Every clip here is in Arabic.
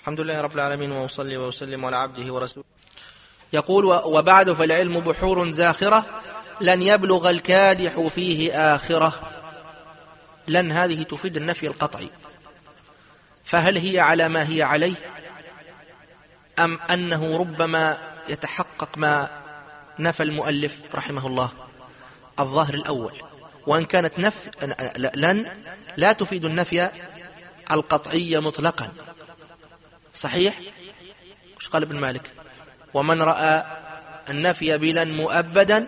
الحمد لله رب العالمين، وأصلي وأسلم على عبده ورسوله. يقول: وبعد فالعلم بحور زاخرة لن يبلغ الكادح فيه آخرة. لن هذه تفيد النفي القطعي، فهل هي على ما هي عليه، أم أنه ربما يتحقق ما نفى المؤلف رحمه الله؟ الظاهر الأول، وإن كانت لن لا تفيد النفي القطعي مطلقا. صحيح؟ وش قال ابن مالك؟ ومن رأى النفي بلن مؤبدا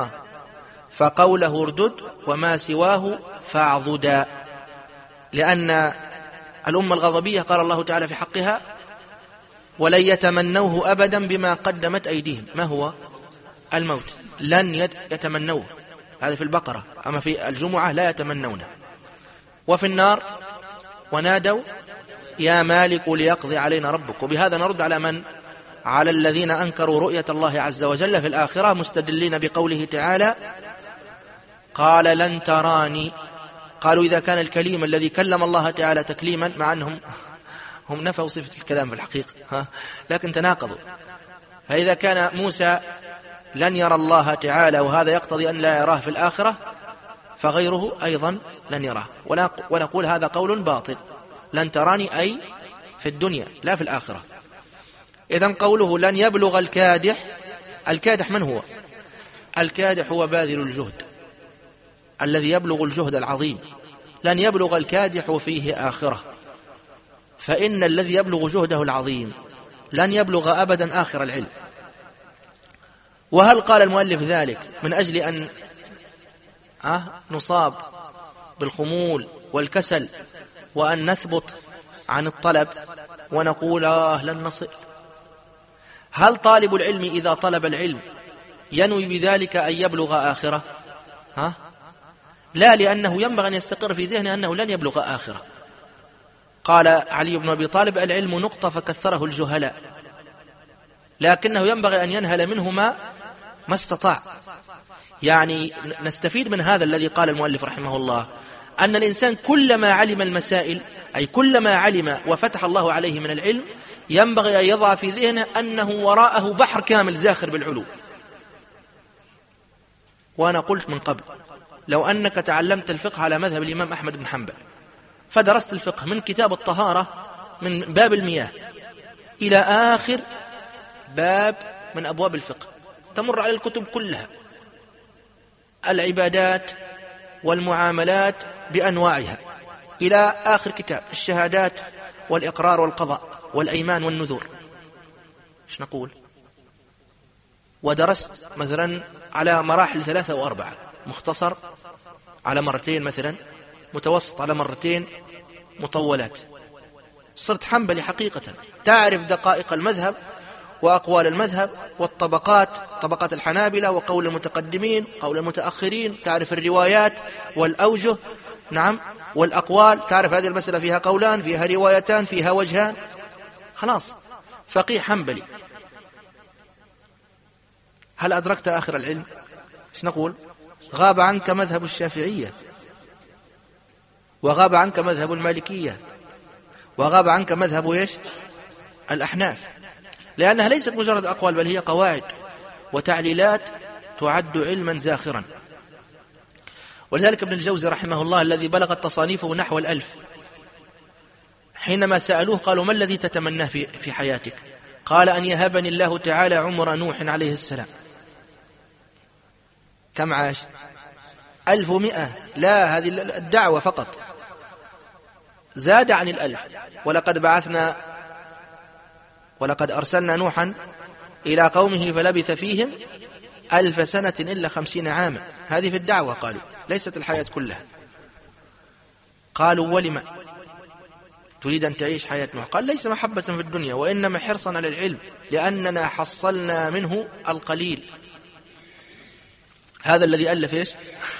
فقوله اردد وما سواه فاعضدا، لأن الأمة الغضبية قال الله تعالى في حقها: ولن يتمنوه أبدا بما قدمت أيديهم. ما هو الموت؟ لن يتمنوه، هذا في البقرة. أما في الجمعة لا يتمنونه. وفي النار: ونادوا يا مالك ليقضي علينا ربك. وبهذا نرد على من؟ على الذين أنكروا رؤية الله عز وجل في الآخرة، مستدلين بقوله تعالى: قال لن تراني. قالوا إذا كان الكليم الذي كلم الله تعالى تكليما، مع أنهم هم نفوا صفة الكلام في الحقيقة، لكن تناقضوا. فإذا كان موسى لن يرى الله تعالى وهذا يقتضي أن لا يراه في الآخرة، فغيره أيضا لن يراه. ونقول هذا قول باطل. لن تراني أي في الدنيا لا في الآخرة. إذن قوله لن يبلغ الكادح، الكادح من هو؟ الكادح هو باذل الجهد الذي يبلغ الجهد العظيم. لن يبلغ الكادح فيه آخرة، فإن الذي يبلغ جهده العظيم لن يبلغ أبدا آخر العلم. وهل قال المؤلف ذلك من أجل أن نصاب بالخمول والكسل وأن نثبط عن الطلب ونقول لن نصل؟ هل طالب العلم إذا طلب العلم ينوي بذلك أن يبلغ آخرة؟ لا، لأنه ينبغي أن يستقر في ذهنه أنه لن يبلغ آخرة. قال علي بن أبي طالب: العلم نقطة فكثره الجهلاء، لكنه ينبغي أن ينهل منه ما استطاع. يعني نستفيد من هذا الذي قال المؤلف رحمه الله، أن الإنسان كلما علم المسائل، أي كلما علم وفتح الله عليه من العلم، ينبغي أن يضع في ذهنه أنه وراءه بحر كامل زاخر بالعلوم. وأنا قلت من قبل: لو أنك تعلمت الفقه على مذهب الإمام أحمد بن حنبل، فدرست الفقه من كتاب الطهارة من باب المياه إلى آخر باب من أبواب الفقه، تمر على الكتب كلها، العبادات والمعاملات بأنواعها، إلى آخر كتاب الشهادات والإقرار والقضاء والأيمان والنذور، إيش نقول؟ ودرست مثلا على مراحل 3 و4، مختصر على مرتين مثلا، متوسط على مرتين، مطولات. صرت حنبلي حقيقة، تعرف دقائق المذهب وأقوال المذهب والطبقات، طبقات الحنابلة وقول المتقدمين، قول المتأخرين، تعرف الروايات والأوجه، نعم، والأقوال، تعرف هذه المسألة فيها قولان، فيها روايتان، فيها وجهان، خلاص فقيه حنبلي. هل أدركت آخر العلم؟ ايش نقول؟ غاب عنك مذهب الشافعية، وغاب عنك مذهب المالكية، وغاب عنك مذهب ايش؟ الأحناف، لأنها ليست مجرد أقوال، بل هي قواعد وتعليلات تعد علما زاخرا. ولذلك ابن الجوزي رحمه الله الذي بلغت تصانيفه نحو 1000، حينما سألوه قالوا: ما الذي تتمناه في حياتك؟ قال: أن يهبني الله تعالى عمر نوح عليه السلام. كم عاش؟ 1100. لا، هذه الدعوة فقط، زاد عن 1000. ولقد أرسلنا نوحا إلى قومه فلبث فيهم 1000 سنة إلا 50 عاما. هذه في الدعوة قالوا، ليست الحياة كلها. قالوا: ولما تريد أن تعيش حياة نوح؟ قال: ليس محبة في الدنيا، وإنما حرصا على العلم، لأننا حصلنا منه القليل. هذا الذي ألف إيش؟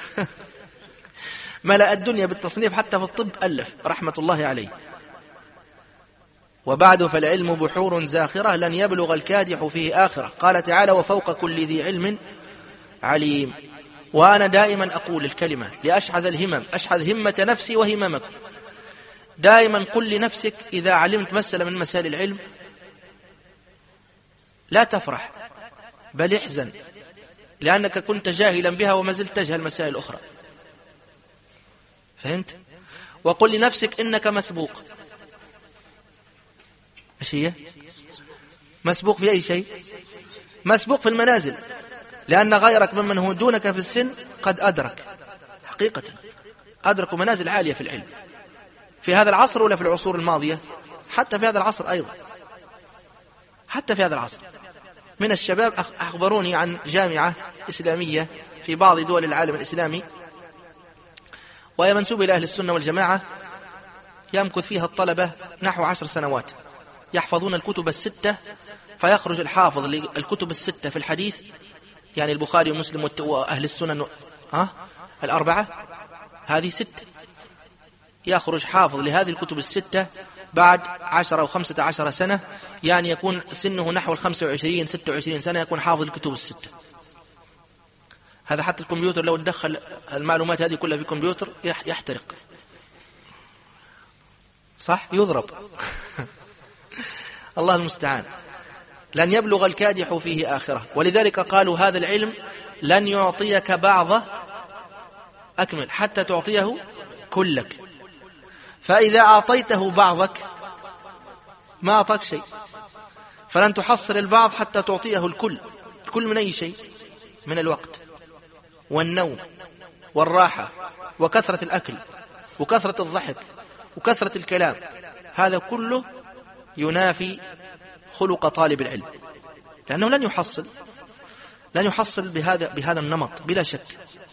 ملأ الدنيا بالتصنيف، حتى في الطب ألف رحمة الله عليه. وبعد فالعلم بحور زاخرة لن يبلغ الكادح فيه آخرة. قال تعالى: وفوق كل ذي علم عليم. وأنا دائما أقول الكلمة لأشحذ الهمم، أشحذ همة نفسي وهممكم، دائما قل لنفسك إذا علمت مسألة من مسائل العلم لا تفرح بل احزن، لأنك كنت جاهلا بها وما زلت تجهل مسائل أخرى. فهمت؟ وقل لنفسك إنك مسبوق. إيش هي؟ مسبوق في أي شيء؟ مسبوق في المنازل، لأن غيرك ممن هو دونك في السن قد أدرك، حقيقة أدركوا منازل عالية في العلم في هذا العصر ولا في العصور الماضية، حتى في هذا العصر أيضا، حتى في هذا العصر. من الشباب أخبروني عن جامعة إسلامية في بعض دول العالم الإسلامي، وهي منسوبة إلى أهل السنة والجماعة، يمكث فيها الطلبة نحو 10 سنوات يحفظون الكتب الستة، فيخرج الحافظ للكتب الستة في الحديث، يعني البخاري ومسلم وأهل السنن الأربعة، هذه 6، يخرج حافظ لهذه الكتب الستة بعد 10 أو 15 سنة، يعني يكون سنه نحو 25 26 سنة يكون حافظ الكتب الستة. هذا حتى الكمبيوتر لو تدخل المعلومات هذه كلها في الكمبيوتر يحترق، صح؟ يضرب. الله المستعان. لن يبلغ الكادح فيه آخرة، ولذلك قالوا هذا العلم لن يعطيك بعضه أكمل حتى تعطيه كلك، فإذا أعطيته بعضك ما أعطاك شيء، فلن تحصل البعض حتى تعطيه الكل. الكل من أي شيء؟ من الوقت والنوم والراحة وكثرة الأكل وكثرة الضحك وكثرة الكلام، هذا كله ينافي خلق طالب العلم، لأنه لن يحصل بهذا النمط بلا شك.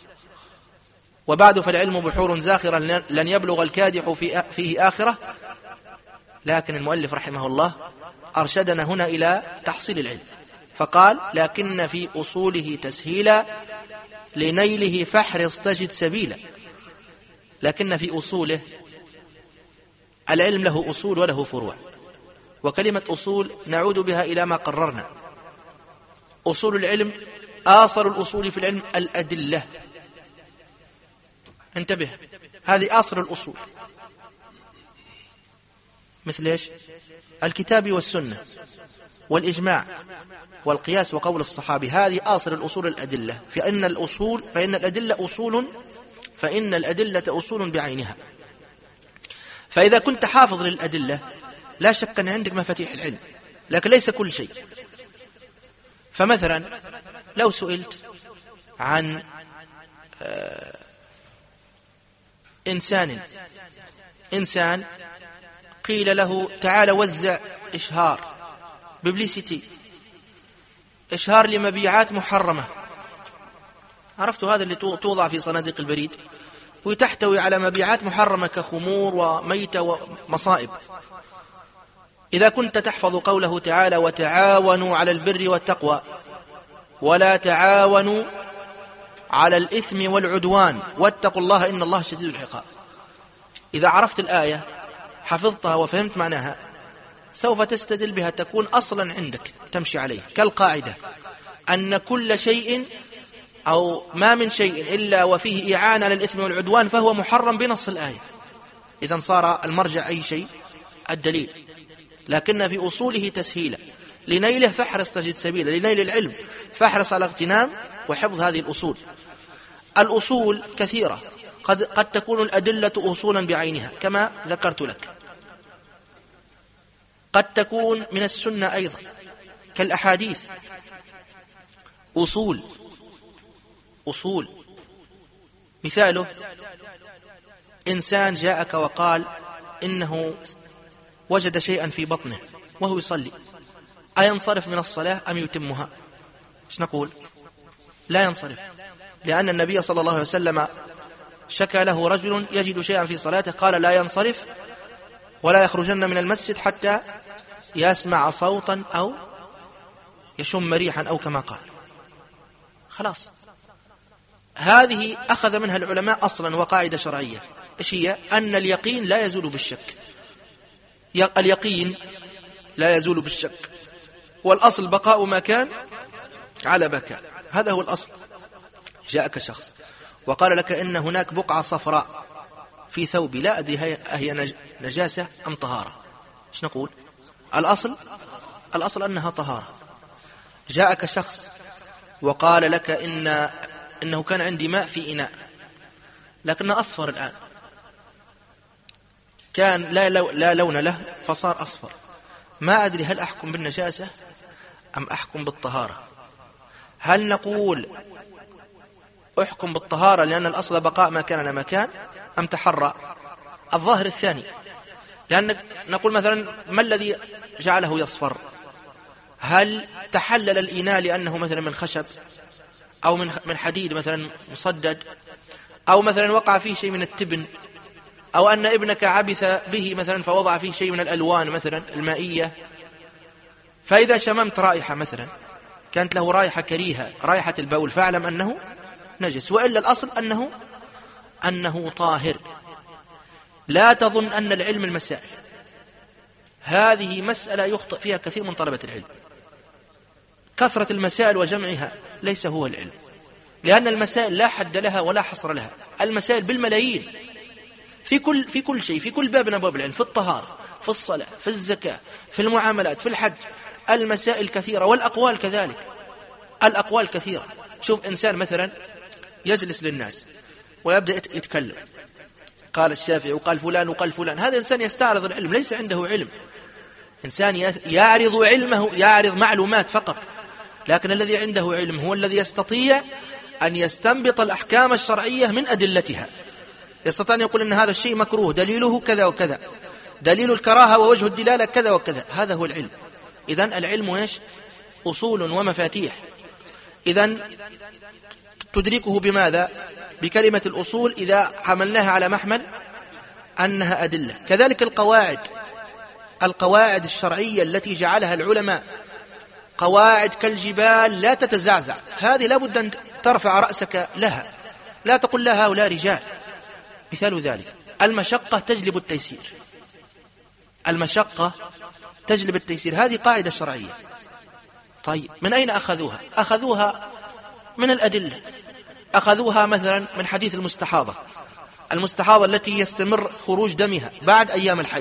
وبعد فالعلم بحور زاخرة لن يبلغ الكادح فيه آخرة. لكن المؤلف رحمه الله أرشدنا هنا إلى تحصيل العلم، فقال لكن في أصوله تسهيلا لنيله فاحرص تجد سبيلا. لكن في أصوله، العلم له أصول وله فروع، وكلمة أصول نعود بها إلى ما قررنا. أصول العلم، آصل الأصول في العلم الأدلة، انتبه، هذه آصل الأصول، مثل إيش؟ الكتاب والسنة والإجماع والقياس وقول الصحابي، هذه آصل الأصول الأدلة. فإن الأدلة أصول بعينها. فإذا كنت حافظ للأدلة لا شك أن عندك مفاتيح العلم، لكن ليس كل شيء. فمثلا لو سئلت عن إنسان قيل له تعال وزع إشهار ببليسيتي، إشهار لمبيعات محرمة، عرفت هذا اللي توضع في صناديق البريد وتحتوي على مبيعات محرمة كخمور وميتة ومصائب. إذا كنت تحفظ قوله تعالى وتعاونوا على البر والتقوى ولا تعاونوا على الإثم والعدوان واتقوا الله إن الله شديد العقاب، إذا عرفت الآية حفظتها وفهمت معناها سوف تستدل بها، تكون أصلا عندك تمشي عليه، كالقاعدة أن كل شيء أو ما من شيء إلا وفيه إعانة على الإثم والعدوان فهو محرم بنص الآية. إذن صار المرجع أي شيء؟ الدليل. لكن في أصوله تسهيلا لنيله فاحرص تجد سبيلا، لنيل العلم فاحرص على اغتنام وحفظ هذه الأصول. الأصول كثيرة، قد تكون الأدلة أصولا بعينها كما ذكرت لك، قد تكون من السنة أيضا كالأحاديث أصول. مثاله إنسان جاءك وقال إنه وجد شيئا في بطنه وهو يصلي، أينصرف من الصلاة أم يتمها؟ ايش نقول؟ لا ينصرف، لأن النبي صلى الله عليه وسلم شكى له رجل يجد شيئا في صلاته قال لا ينصرف ولا يخرجن من المسجد حتى يسمع صوتا أو يشم ريحا أو كما قال. خلاص، هذه أخذ منها العلماء أصلا وقاعدة شرعية، إيش هي؟ أن اليقين لا يزول بالشك، اليقين لا يزول بالشك، والأصل بقاء ما كان على ما كان، هذا هو الأصل. جاءك شخص وقال لك إن هناك بقعة صفراء في في ثوبي لا أدري هي نجاسة أم طهارة، إيش نقول؟ الأصل أنها طهارة. جاءك شخص وقال لك إنه كان عندي ماء في إناء لكنه أصفر الآن، كان لا لون له فصار أصفر، ما أدري هل أحكم بالنجاسة أم أحكم بالطهارة؟ هل نقول أحكم بالطهارة لأن الأصل بقاء ما كان ما كان، أم تحرى؟ الظاهر الثاني، لأن نقول مثلا ما الذي جعله يصفر؟ هل تحلل الإناء لأنه مثلا من خشب أو من حديد مثلا مصدد، أو مثلا وقع فيه شيء من التبن، أو أن ابنك عبث به مثلا فوضع فيه شيء من الألوان مثلا المائية، فإذا شممت رائحة مثلا كانت له رائحة كريهة رائحة البول فاعلم أنه نجس، وإلا الأصل أنه طاهر. لا تظن أن العلم المسائل، هذه مسألة يخطئ فيها كثير من طلبة العلم. كثرة المسائل وجمعها ليس هو العلم، لأن المسائل لا حد لها ولا حصر لها، المسائل بالملايين في كل شيء، في كل باب من أبواب العلم، في الطهارة، في الصلاة، في الزكاة، في المعاملات، في الحج، المسائل كثيرة، والأقوال كذلك، الأقوال كثيرة. شوف إنسان مثلا يجلس للناس ويبدأ يتكلم، قال الشافعي وقال فلان وقال فلان، هذا إنسان يستعرض العلم، ليس عنده علم، إنسان يعرض علمه، يعرض معلومات فقط، لكن الذي عنده علم هو الذي يستطيع أن يستنبط الأحكام الشرعية من أدلتها، يستطيع أن يقول أن هذا الشيء مكروه دليله كذا وكذا، دليل الكراهة ووجه الدلالة كذا وكذا، هذا هو العلم. إذن العلم إيش؟ أصول ومفاتيح. إذن تدركه بماذا؟ بكلمة الأصول إذا حملناها على محمل أنها أدلة. كذلك القواعد الشرعية التي جعلها العلماء قواعد كالجبال لا تتزعزع، هذه لابد أن ترفع رأسك لها، لا تقول لها هؤلاء رجال. مثال ذلك المشقة تجلب التيسير، المشقة تجلب التيسير، هذه قاعدة شرعية. طيب من أين أخذوها؟ أخذوها من الأدلة، أخذوها مثلا من حديث المستحاضة التي يستمر خروج دمها بعد أيام الحيض،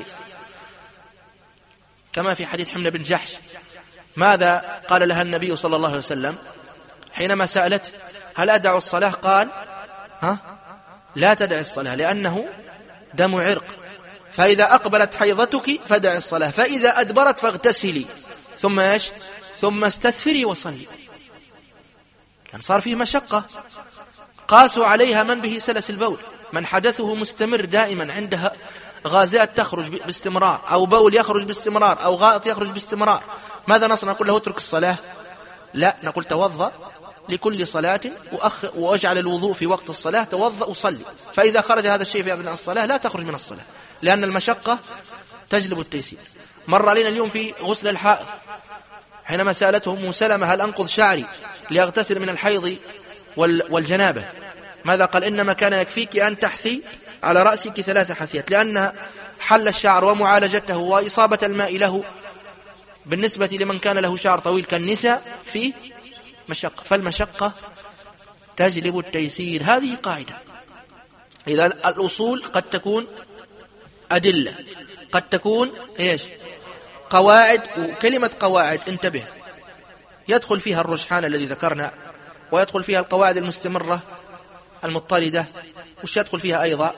كما في حديث حمنا بن جحش، ماذا قال لها النبي صلى الله عليه وسلم حينما سألت هل أدع الصلاة؟ قال لا تدع الصلاة لأنه دم عرق، فإذا أقبلت حيضتك فدع الصلاة، فإذا أدبرت فاغتسلي، ثم إيش؟ ثم استثفري وصلي. كان صار فيه مشقة، قاسوا عليها من به سلس البول، من حدثه مستمر دائما، عندها غازات تخرج باستمرار، أو بول يخرج باستمرار، أو غائط يخرج باستمرار، ماذا نصنع؟ نقول له اترك الصلاة؟ لا، نقول توضأ لكل صلاة واجعل الوضوء في وقت الصلاة، توضأ وصلي، فإذا خرج هذا الشيء في أثناء الصلاة لا تخرج من الصلاة، لأن المشقة تجلب التيسير. مر علينا اليوم في غسل الحائض حينما سألته أم سلمة هل أنقض شعري لأغتسل من الحيض والجنابة؟ ماذا قال؟ إنما كان يكفيك أن تحثي على رأسك 3 حثيات، لأن حل الشعر ومعالجته وإصابة الماء له بالنسبة لمن كان له شعر طويل كالنساء في مشقة، فالمشقة تجلب التيسير، هذه قاعدة. إذا الأصول قد تكون أدلة، قد تكون إيش؟ قواعد. وكلمة قواعد انتبه، يدخل فيها الرجحان الذي ذكرنا، ويدخل فيها القواعد المستمرة المضطردة، وش يدخل فيها أيضا؟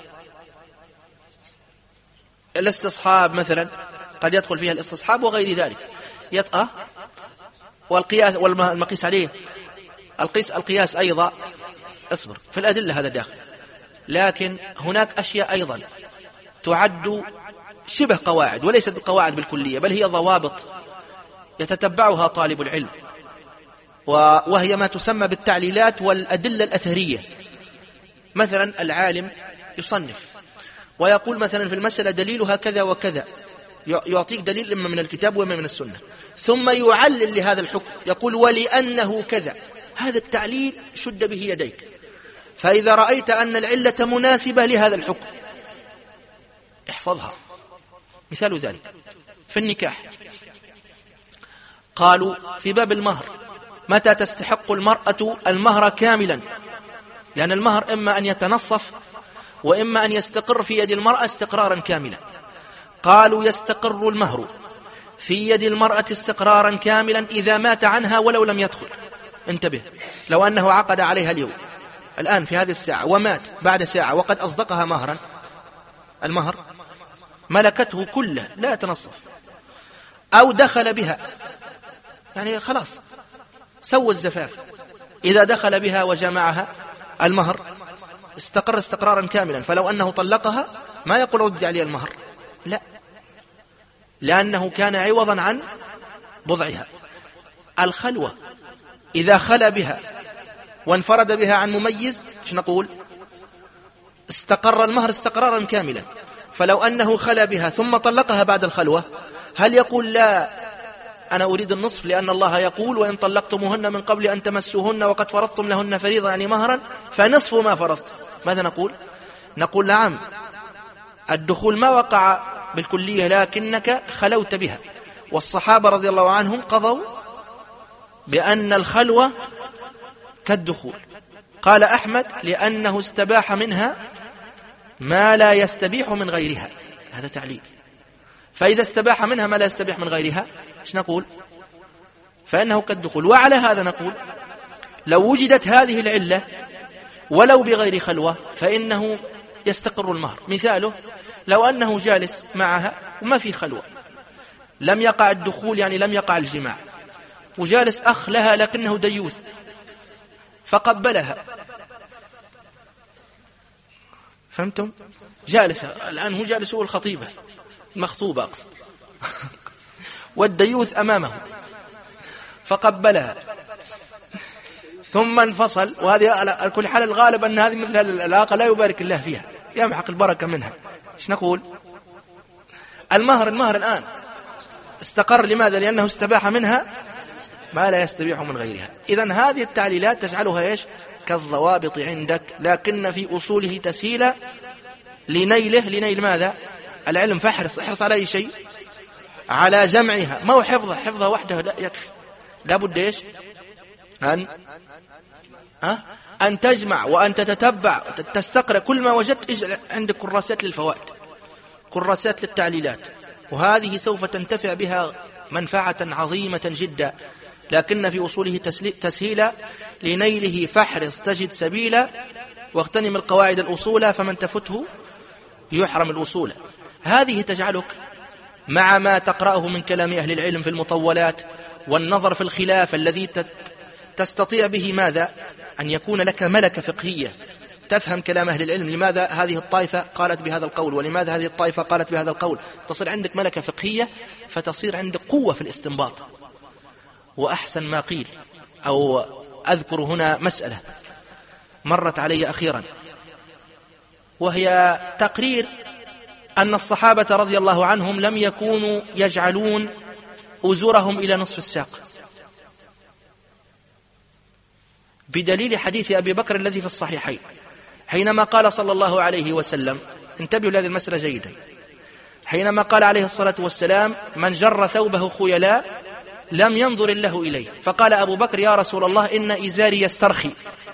الاستصحاب مثلا، قد يدخل فيها الاستصحاب وغير ذلك، والقياس والمقيس عليه، القياس أيضا، اصبر، في الأدلة هذا داخل. لكن هناك أشياء أيضا تعد شبه قواعد، وليست بقواعد بالكلية، بل هي ضوابط يتتبعها طالب العلم، وهي ما تسمى بالتعليلات والأدلة الأثرية. مثلا العالم يصنف ويقول مثلا في المسألة دليلها كذا وكذا، يعطيك دليل إما من الكتاب وإما من السنة، ثم يعلل لهذا الحكم، يقول ولأنه كذا، هذا التعليل شد به يديك، فإذا رأيت أن العلة مناسبة لهذا الحكم احفظها. مثال ذلك في النكاح، قالوا في باب المهر متى تستحق المرأة المهر كاملا، لأن المهر إما أن يتنصف وإما أن يستقر في يد المرأة استقرارا كاملا. قالوا يستقر المهر في يد المرأة استقرارا كاملا إذا مات عنها ولو لم يدخل. انتبه، لو أنه عقد عليها اليوم الآن في هذه الساعة ومات بعد ساعة وقد أصدقها مهرا، المهر ملكته كله لا يتنصف، أو دخل بها يعني خلاص سوى الزفاف، إذا دخل بها وجمعها المهر استقر استقرارا كاملا. فلو أنه طلقها ما يقول رد علي المهر، لا، لأنه كان عوضا عن بضعها. الخلوة إذا خلى بها وانفرد بها عن مميز ايش نقول؟ استقر المهر استقرارا كاملا. فلو أنه خلى بها ثم طلقها بعد الخلوة هل يقول لا أنا أريد النصف لأن الله يقول وإن طلقتموهن من قبل أن تمسوهن وقد فرضتم لهن فريضة يعني مهرا فنصف ما فرضت؟ ماذا نقول؟ نقول نعم الدخول ما وقع بالكلية لكنك خلوت بها. والصحابة رضي الله عنهم قضوا بأن الخلوة كالدخول. قال أحمد لأنه استباح منها ما لا يستبيح من غيرها، هذا تعليل. فإذا استباح منها ما لا يستبيح من غيرها ايش نقول؟ فإنه كالدخول. وعلى هذا نقول لو وجدت هذه العلة ولو بغير خلوة فإنه يستقر المهر. مثاله لو أنه جالس معها وما في خلوة، لم يقع الدخول يعني لم يقع الجماع، وجالس أخ لها لكنه ديوث فقبلها، فهمتم؟ جالس الآن هو جالس هو الخطيبة المخطوبة أقصد والديوث أمامه فقبلها ثم انفصل. وهذه على كل حال الغالب أن هذه مثل العلاقة لا يبارك الله فيها، يمحق البركة منها. ايش نقول؟ المهر الآن استقر. لماذا؟ لأنه استباح منها ما لا يستبيح من غيرها. إذن هذه التعليلات تجعلها ايش؟ كالضوابط عندك، لكن في أصوله تسهيلا لنيل ماذا؟ العلم. فاحرص على أي شيء، على جمعها، ما هو حفظها وحده لا يكفي، لا بد ايش؟ أن تجمع وأن تتتبع تستقرأ كل ما وجدت. اجعل عندك كراسات للفوائد، كراسات للتعليلات، وهذه سوف تنتفع بها منفعة عظيمة جدا. لكن في أصوله تسهيلا لنيله فاحرص تجد سبيلا واغتنم القواعد الأصول فمن تفته يحرم الأصول. هذه تجعلك مع ما تقرأه من كلام أهل العلم في المطولات والنظر في الخلاف الذي تستطيع به ماذا؟ أن يكون لك ملكة فقهية تفهم كلام أهل العلم، لماذا هذه الطائفة قالت بهذا القول ولماذا هذه الطائفة قالت بهذا القول. تصير عندك ملكة فقهية فتصير عندك قوة في الاستنباط. وأحسن ما قيل، أو أذكر هنا مسألة مرت علي أخيرا، وهي تقرير أن الصحابة رضي الله عنهم لم يكونوا يجعلون أزورهم إلى نصف الساق، بدليل حديث أبي بكر الذي في الصحيحين حينما قال صلى الله عليه وسلم، انتبهوا لهذه المسألة جيدا، حينما قال عليه الصلاة والسلام من جر ثوبه خيلاء لم ينظر الله إليه. فقال أبو بكر يا رسول الله إن إزاري يسترخي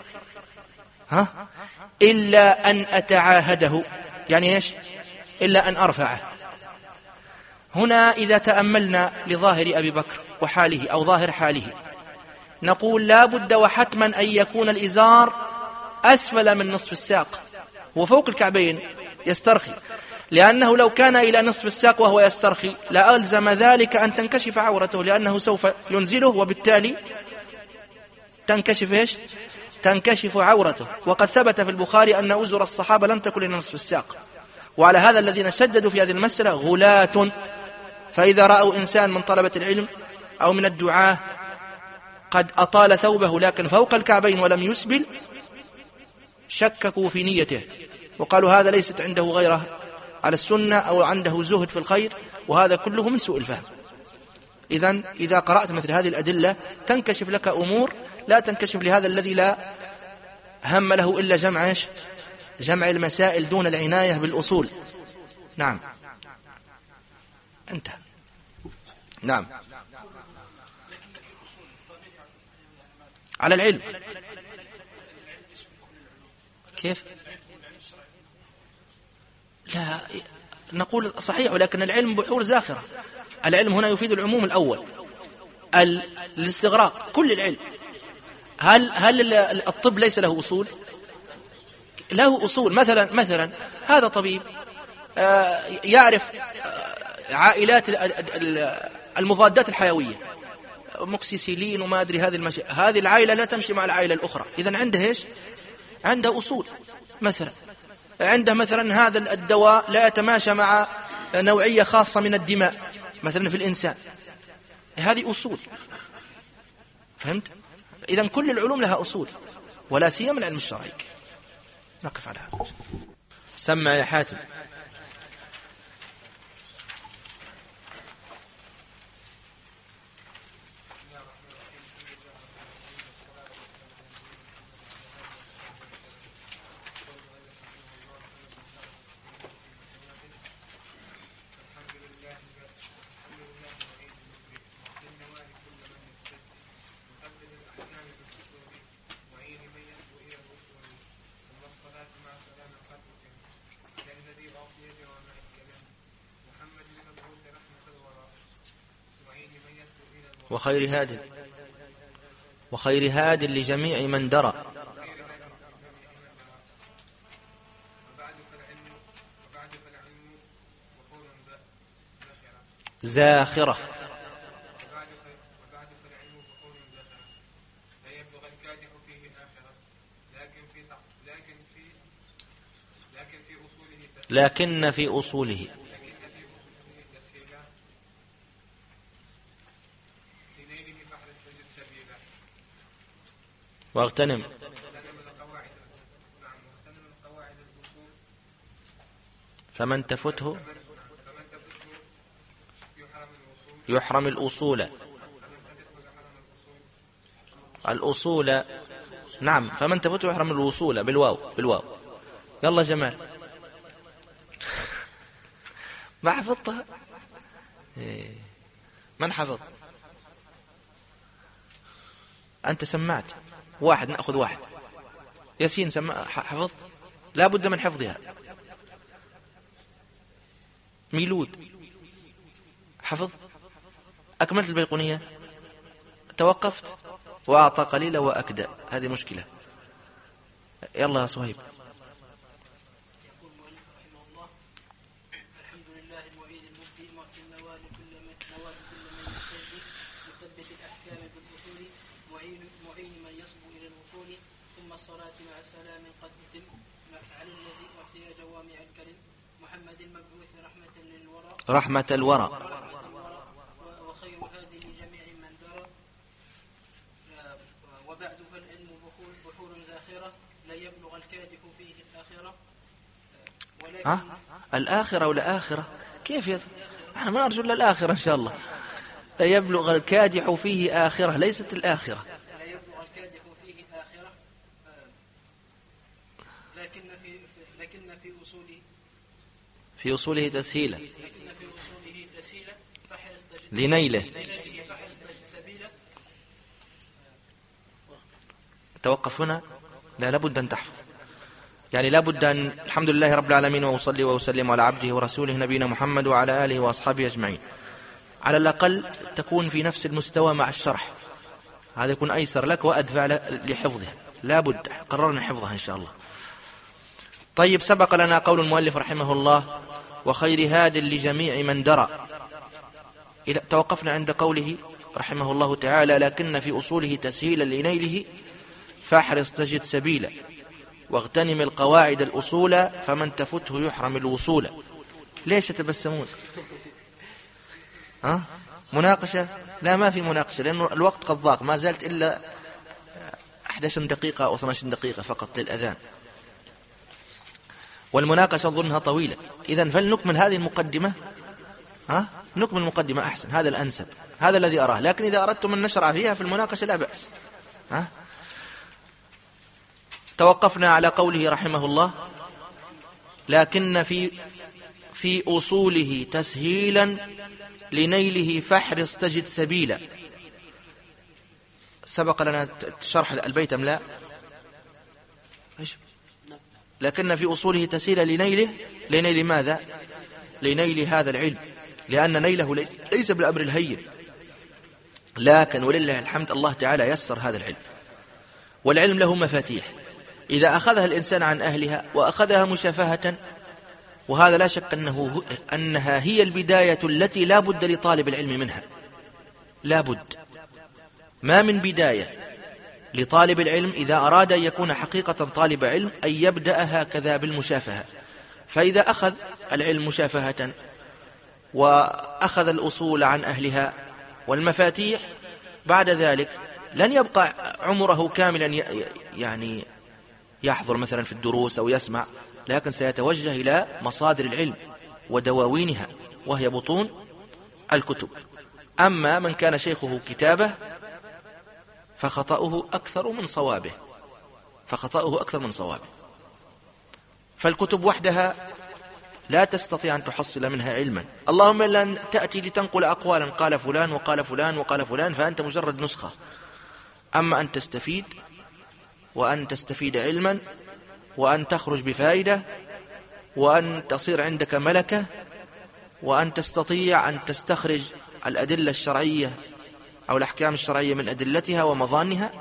إلا أن أتعاهده، يعني إيش؟ إلا أن أرفعه. هنا إذا تأملنا لظاهر أبي بكر وحاله أو ظاهر حاله نقول لا بد وحتما أن يكون الإزار أسفل من نصف الساق وفوق الكعبين يسترخي، لأنه لو كان إلى نصف الساق وهو يسترخي لألزم ذلك أن تنكشف عورته، لأنه سوف ينزله وبالتالي تنكشف إيش؟ تنكشف عورته. وقد ثبت في البخاري أن أزر الصحابة لم تكن إلى نصف الساق. وعلى هذا الذين شددوا في هذه المسألة غلاة، فإذا رأوا إنسان من طلبة العلم أو من الدعاة قد أطال ثوبه لكن فوق الكعبين ولم يسبل شككوا في نيته وقالوا هذا ليست عنده غيره على السنة أو عنده زهد في الخير، وهذا كله من سوء الفهم. إذن إذا قرأت مثل هذه الأدلة تنكشف لك أمور لا تنكشف لهذا الذي لا هم له إلا جمع المسائل دون العناية بالأصول. نعم انتهى. نعم على العلم. كيف؟ لا نقول صحيح، ولكن العلم بحور زاخرة. العلم هنا يفيد العموم الأول، الاستغراق كل العلم. هل الطب ليس له أصول؟ له أصول. مثلا هذا طبيب يعرف عائلات المضادات الحيوية، موكسيسيلين وما أدري هذه العائلة لا تمشي مع العائلة الأخرى، إذن عنده إيش؟ عنده أصول. عنده مثلا هذا الدواء لا يتماشى مع نوعية خاصة من الدماء مثلا في الإنسان، هذه أصول. فهمت؟ إذن كل العلوم لها أصول، ولا سيما العلم الشرعي. نقف على هذا. سمع يا حاتم. وخير هاد لجميع من درى. زاخرة. لكن في أصوله واغتنم فمن تفته يحرم الأصول. نعم، فمن تفته يحرم الوصول بالواو. يلا جمال. ما حفظتها؟ من حفظ؟ أنت سمعت واحد، نأخذ واحد. ياسين حفظ؟ لا بد من حفظها. ميلود حفظ؟ أكملت البيقونية؟ توقفت وأعطى قليلا وأكدى، هذه مشكلة. يلا يا صهيب. رحمة الورى. وخير هذه لجميع من درى. وبعد فالعلم بحور زاخرة لا يبلغ الكادح فيه الآخرة. الآخرة ولا آخرة؟ كيف احنا ما نرجو إلا الآخرة إن شاء الله. لا يبلغ الكادح فيه آخرة، ليست الآخرة. لا يبلغ الكادح فيه آخرة، لكن في أصوله تسهيلا لنيله. توقف هنا. لا لابد أن تحفظ، يعني لابد أن الحمد لله رب العالمين، وأصلي وأسلم على عبده ورسوله نبينا محمد وعلى آله وأصحابه أجمعين. على الأقل تكون في نفس المستوى مع الشرح، هذا يكون أيسر لك وأدفع لحفظها. لابد قررنا حفظها إن شاء الله. طيب، سبق لنا قول المؤلف رحمه الله: وخير هاد لجميع من درى. توقفنا عند قوله رحمه الله تعالى: لكن في أصوله تسهيلا لنيله فاحرص تجد سبيلا واغتنم القواعد الأصول فمن تفته يحرم الوصول. ليش تبسمون؟ مناقشة؟ لا، ما في مناقشة، لأن الوقت قد ضاق، ما زالت إلا 11 دقيقة أو 12 دقيقة فقط للأذان، والمناقشة أظنها طويلة. إذن فلنكمل هذه المقدمة. نكمل المقدمة أحسن، هذا الأنسب، هذا الذي أراه. لكن إذا أردتم أن نشرع فيها في المناقشة لا بأس. توقفنا على قوله رحمه الله: لكن في أصوله تسهيلا لنيله فاحرص تجد سبيلا. سبق لنا شرح البيت أم لا؟ لكن في أصوله تسيل لنيل ماذا؟ لنيل هذا العلم، لأن نيله ليس بالأمر الهين، لكن ولله الحمد الله تعالى يسر هذا العلم. والعلم له مفاتيح، إذا أخذها الإنسان عن أهلها وأخذها مشافهة، وهذا لا شك أنها هي البداية التي لا بد لطالب العلم منها، لا بد، ما من بداية لطالب العلم إذا أراد أن يكون حقيقة طالب علم أن يبدأ هكذا بالمشافهة. فإذا أخذ العلم مشافهة وأخذ الأصول عن أهلها والمفاتيح، بعد ذلك لن يبقى عمره كاملا يعني يحضر مثلا في الدروس أو يسمع، لكن سيتوجه إلى مصادر العلم ودواوينها وهي بطون الكتب. أما من كان شيخه كتابه فخطأه أكثر من صوابه. فالكتب وحدها لا تستطيع أن تحصل منها علما، اللهم إلا أن تأتي لتنقل أقوالا قال فلان وقال فلان وقال فلان، فأنت مجرد نسخة. أما أن تستفيد وأن تستفيد علما وأن تخرج بفائدة وأن تصير عندك ملكة وأن تستطيع أن تستخرج الأدلة الشرعية أو الأحكام الشرعية من أدلتها ومظانها،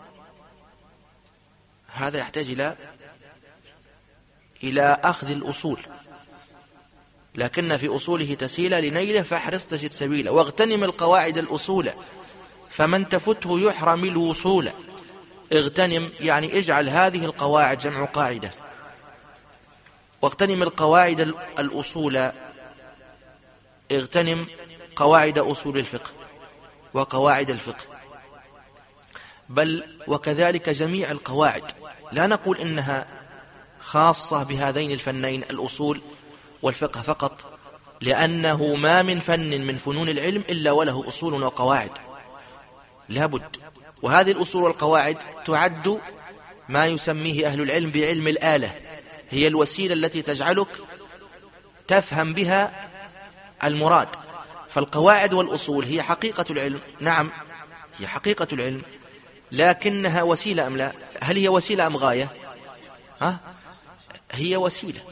هذا يحتاج إلى أخذ الأصول. لكن في أصوله تسيل لنيله فاحرص تجد سبيلا، واغتنم القواعد الأصول فمن تفته يحرم الوصول. اغتنم يعني اجعل هذه القواعد، جمع قاعدة، واغتنم القواعد الأصول، اغتنم قواعد أصول الفقه وقواعد الفقه، بل وكذلك جميع القواعد، لا نقول إنها خاصة بهذين الفنين الأصول والفقه فقط، لأنه ما من فن من فنون العلم إلا وله أصول وقواعد لابد. وهذه الأصول والقواعد تعد ما يسميه أهل العلم بعلم الآلة، هي الوسيلة التي تجعلك تفهم بها المراد. فالقواعد والأصول هي حقيقة العلم، نعم هي حقيقة العلم، لكنها وسيلة أم لا؟ هل هي وسيلة أم غاية؟ هي وسيلة.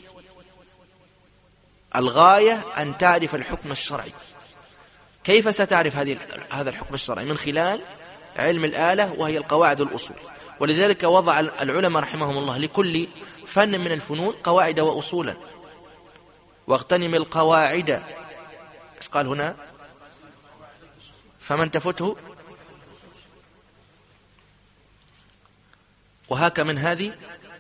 الغاية أن تعرف الحكم الشرعي. كيف ستعرف هذا الحكم الشرعي؟ من خلال علم الآلة وهي القواعد والأصول. ولذلك وضع العلماء رحمهم الله لكل فن من الفنون قواعد وأصولا. واغتنم القواعد، ايش قال هنا؟ فمن تفته، وهاك من هذه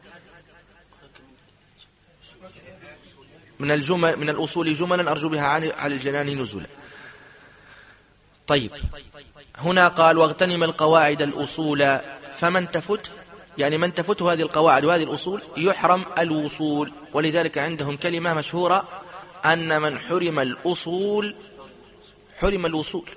من الأصول جملا أرجو بها على الجنان نزلا. طيب، هنا قال واغتنم القواعد الأصول فمن تفت، يعني من تفته هذه القواعد وهذه الأصول يحرم الوصول. ولذلك عندهم كلمة مشهورة أن من حرم الأصول حرم الوصول.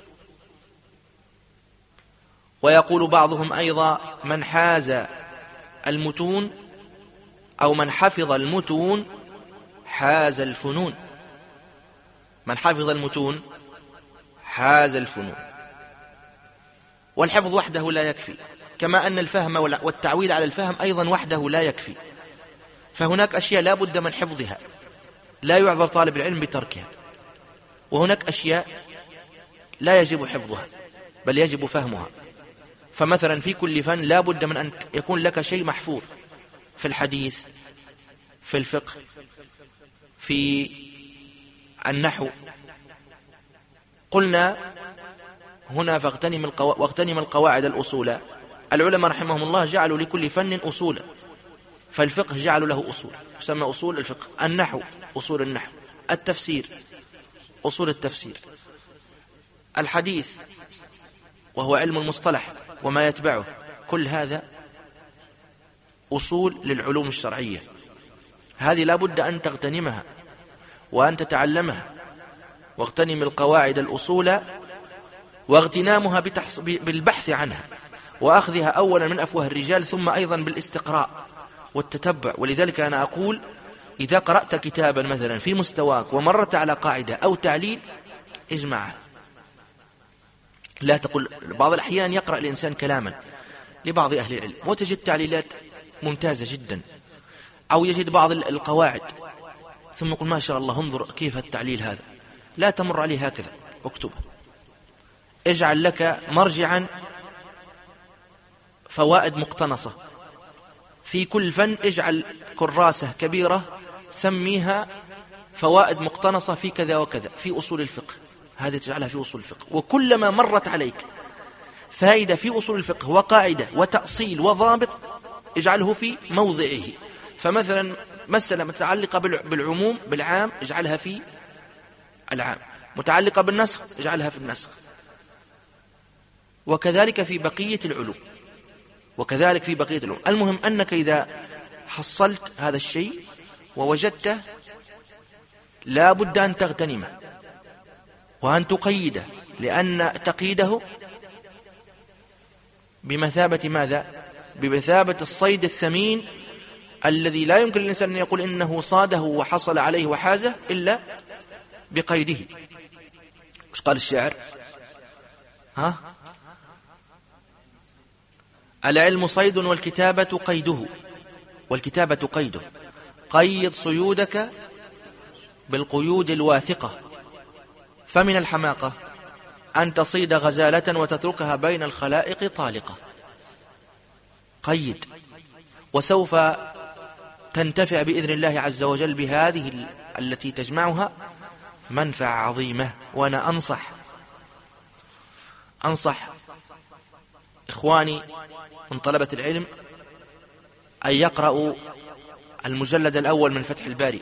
ويقول بعضهم أيضا من حاز المتون أو من حفظ المتون حاز الفنون. من حفظ المتون حاز الفنون. والحفظ وحده لا يكفي، كما أن الفهم والتعويل على الفهم أيضا وحده لا يكفي. فهناك أشياء لا بد من حفظها، لا يعذر طالب العلم بتركها، وهناك أشياء لا يجب حفظها بل يجب فهمها. فمثلا في كل فن لا بد من أن يكون لك شيء محفوظ، في الحديث، في الفقه، في النحو. قلنا هنا واغتنم القواعد الأصول. العلماء رحمهم الله جعلوا لكل فن أصولا، فالفقه جعلوا له أصول يسمى أصول الفقه، النحو أصول النحو، التفسير أصول التفسير، الحديث وهو علم المصطلح وما يتبعه، كل هذا أصول للعلوم الشرعية. هذه لا بد أن تغتنمها وأن تتعلمها. واغتنم القواعد الأصول، واغتنامها بالبحث عنها وأخذها أولا من أفواه الرجال، ثم أيضا بالاستقراء والتتبع. ولذلك أنا أقول إذا قرأت كتابا مثلا في مستواك ومرت على قاعدة أو تعليل اجمعه. لا تقول، بعض الأحيان يقرأ الإنسان كلاما لبعض أهل العلم وتجد تعليلات ممتازة جدا، أو يجد بعض القواعد ثم يقول ما شاء الله انظر كيف التعليل هذا، لا تمر عليه هكذا، اكتبه. اجعل لك مرجعا فوائد مقتنصة في كل فن، اجعل كراسة كبيرة سميها فوائد مقتنصة في كذا وكذا في أصول الفقه، هذه تجعلها في أصول الفقه. وكلما مرت عليك فائدة في أصول الفقه وقاعدة وتأصيل وضابط اجعله في موضعه. فمثلا مسألة متعلقة بالعموم بالعام اجعلها في العام، متعلقة بالنسخ اجعلها في النسخ، وكذلك في بقية العلوم، وكذلك في بقية العلوم. المهم أنك إذا حصلت هذا الشيء ووجدته لا بد أن تغتنمه وأن تقيده، لأن تقييده بمثابة ماذا؟ بمثابة الصيد الثمين الذي لا يمكن للإنسان أن يقول إنه صاده وحصل عليه وحازه إلا بقيده. وش قال الشاعر؟ العلم صيد والكتابة قيده، والكتابة قيده. قيد صيودك بالقيود الواثقة، فمن الحماقة أن تصيد غزالة وتتركها بين الخلائق طالقة. قيد، وسوف تنتفع بإذن الله عز وجل بهذه التي تجمعها منفعة عظيمة. وأنا أنصح إخواني من طلبة العلم أن يقرأوا المجلد الأول من فتح الباري،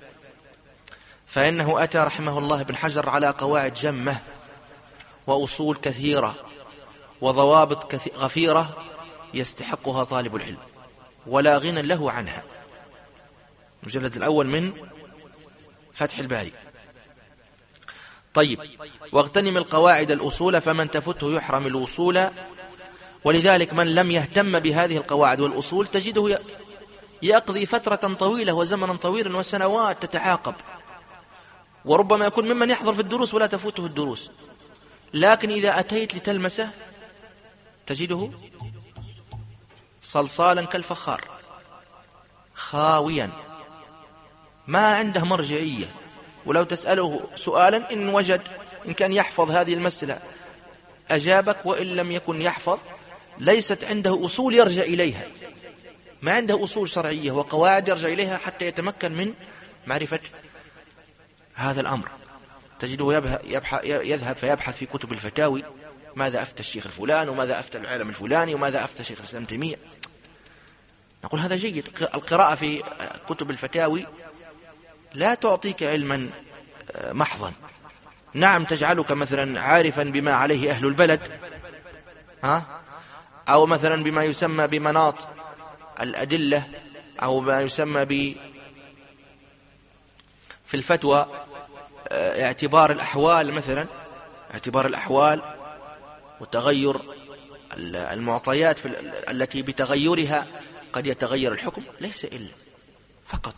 فإنه أتى رحمه الله ابن حجر على قواعد جمة وأصول كثيرة وضوابط غفيرة يستحقها طالب العلم ولا غنى له عنها. المجلد الأول من فتح الباري. طيب، واغتنم القواعد الأصول فمن تفته يحرم الوصول. ولذلك من لم يهتم بهذه القواعد والأصول تجده يقضي فترة طويلة وزمنا طويلا وسنوات تتعاقب، وربما يكون ممن يحضر في الدروس ولا تفوته الدروس، لكن إذا أتيت لتلمسه تجده صلصالا كالفخار خاويا، ما عنده مرجعية. ولو تسأله سؤالا إن وجد إن كان يحفظ هذه المسألة أجابك، وإن لم يكن يحفظ ليست عنده أصول يرجع إليها، ما عنده أصول شرعية وقواعد يرجع إليها حتى يتمكن من معرفة هذا الأمر. تجده يذهب فيبحث في كتب الفتاوي ماذا أفتى الشيخ الفلان وماذا أفتى العالم الفلاني وماذا أفتى الشيخ الإسلام تيمية. نقول هذا جيد، القراءة في كتب الفتاوي لا تعطيك علما محضا، نعم تجعلك مثلا عارفا بما عليه أهل البلد، أو مثلا بما يسمى بمناط الأدلة، أو ما يسمى في الفتوى اعتبار الأحوال، مثلا اعتبار الأحوال وتغير المعطيات التي بتغيرها قد يتغير الحكم، ليس إلا فقط.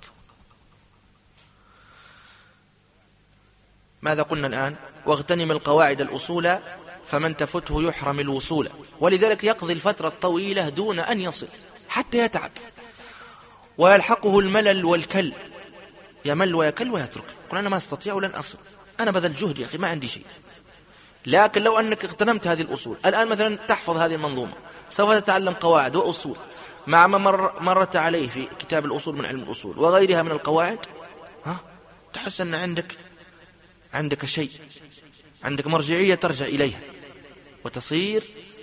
ماذا قلنا الآن؟ واغتنم القواعد الأصول فمن تفته يحرم الوصول. ولذلك يقضي الفترة الطويلة دون أن يصل حتى يتعب ويلحقه الملل والكل، يمل ويكل ويترك، يقول أنا ما أستطيع ولن أصل، أنا بذل جهد يا أخي ما عندي شيء. لكن لو أنك اغتنمت هذه الأصول الآن، مثلا تحفظ هذه المنظومة، سوف تتعلم قواعد وأصول مع ما مرت عليه في كتاب الأصول من علم الأصول وغيرها من القواعد، تحس أن عندك شيء، عندك مرجعية ترجع إليها، وتصير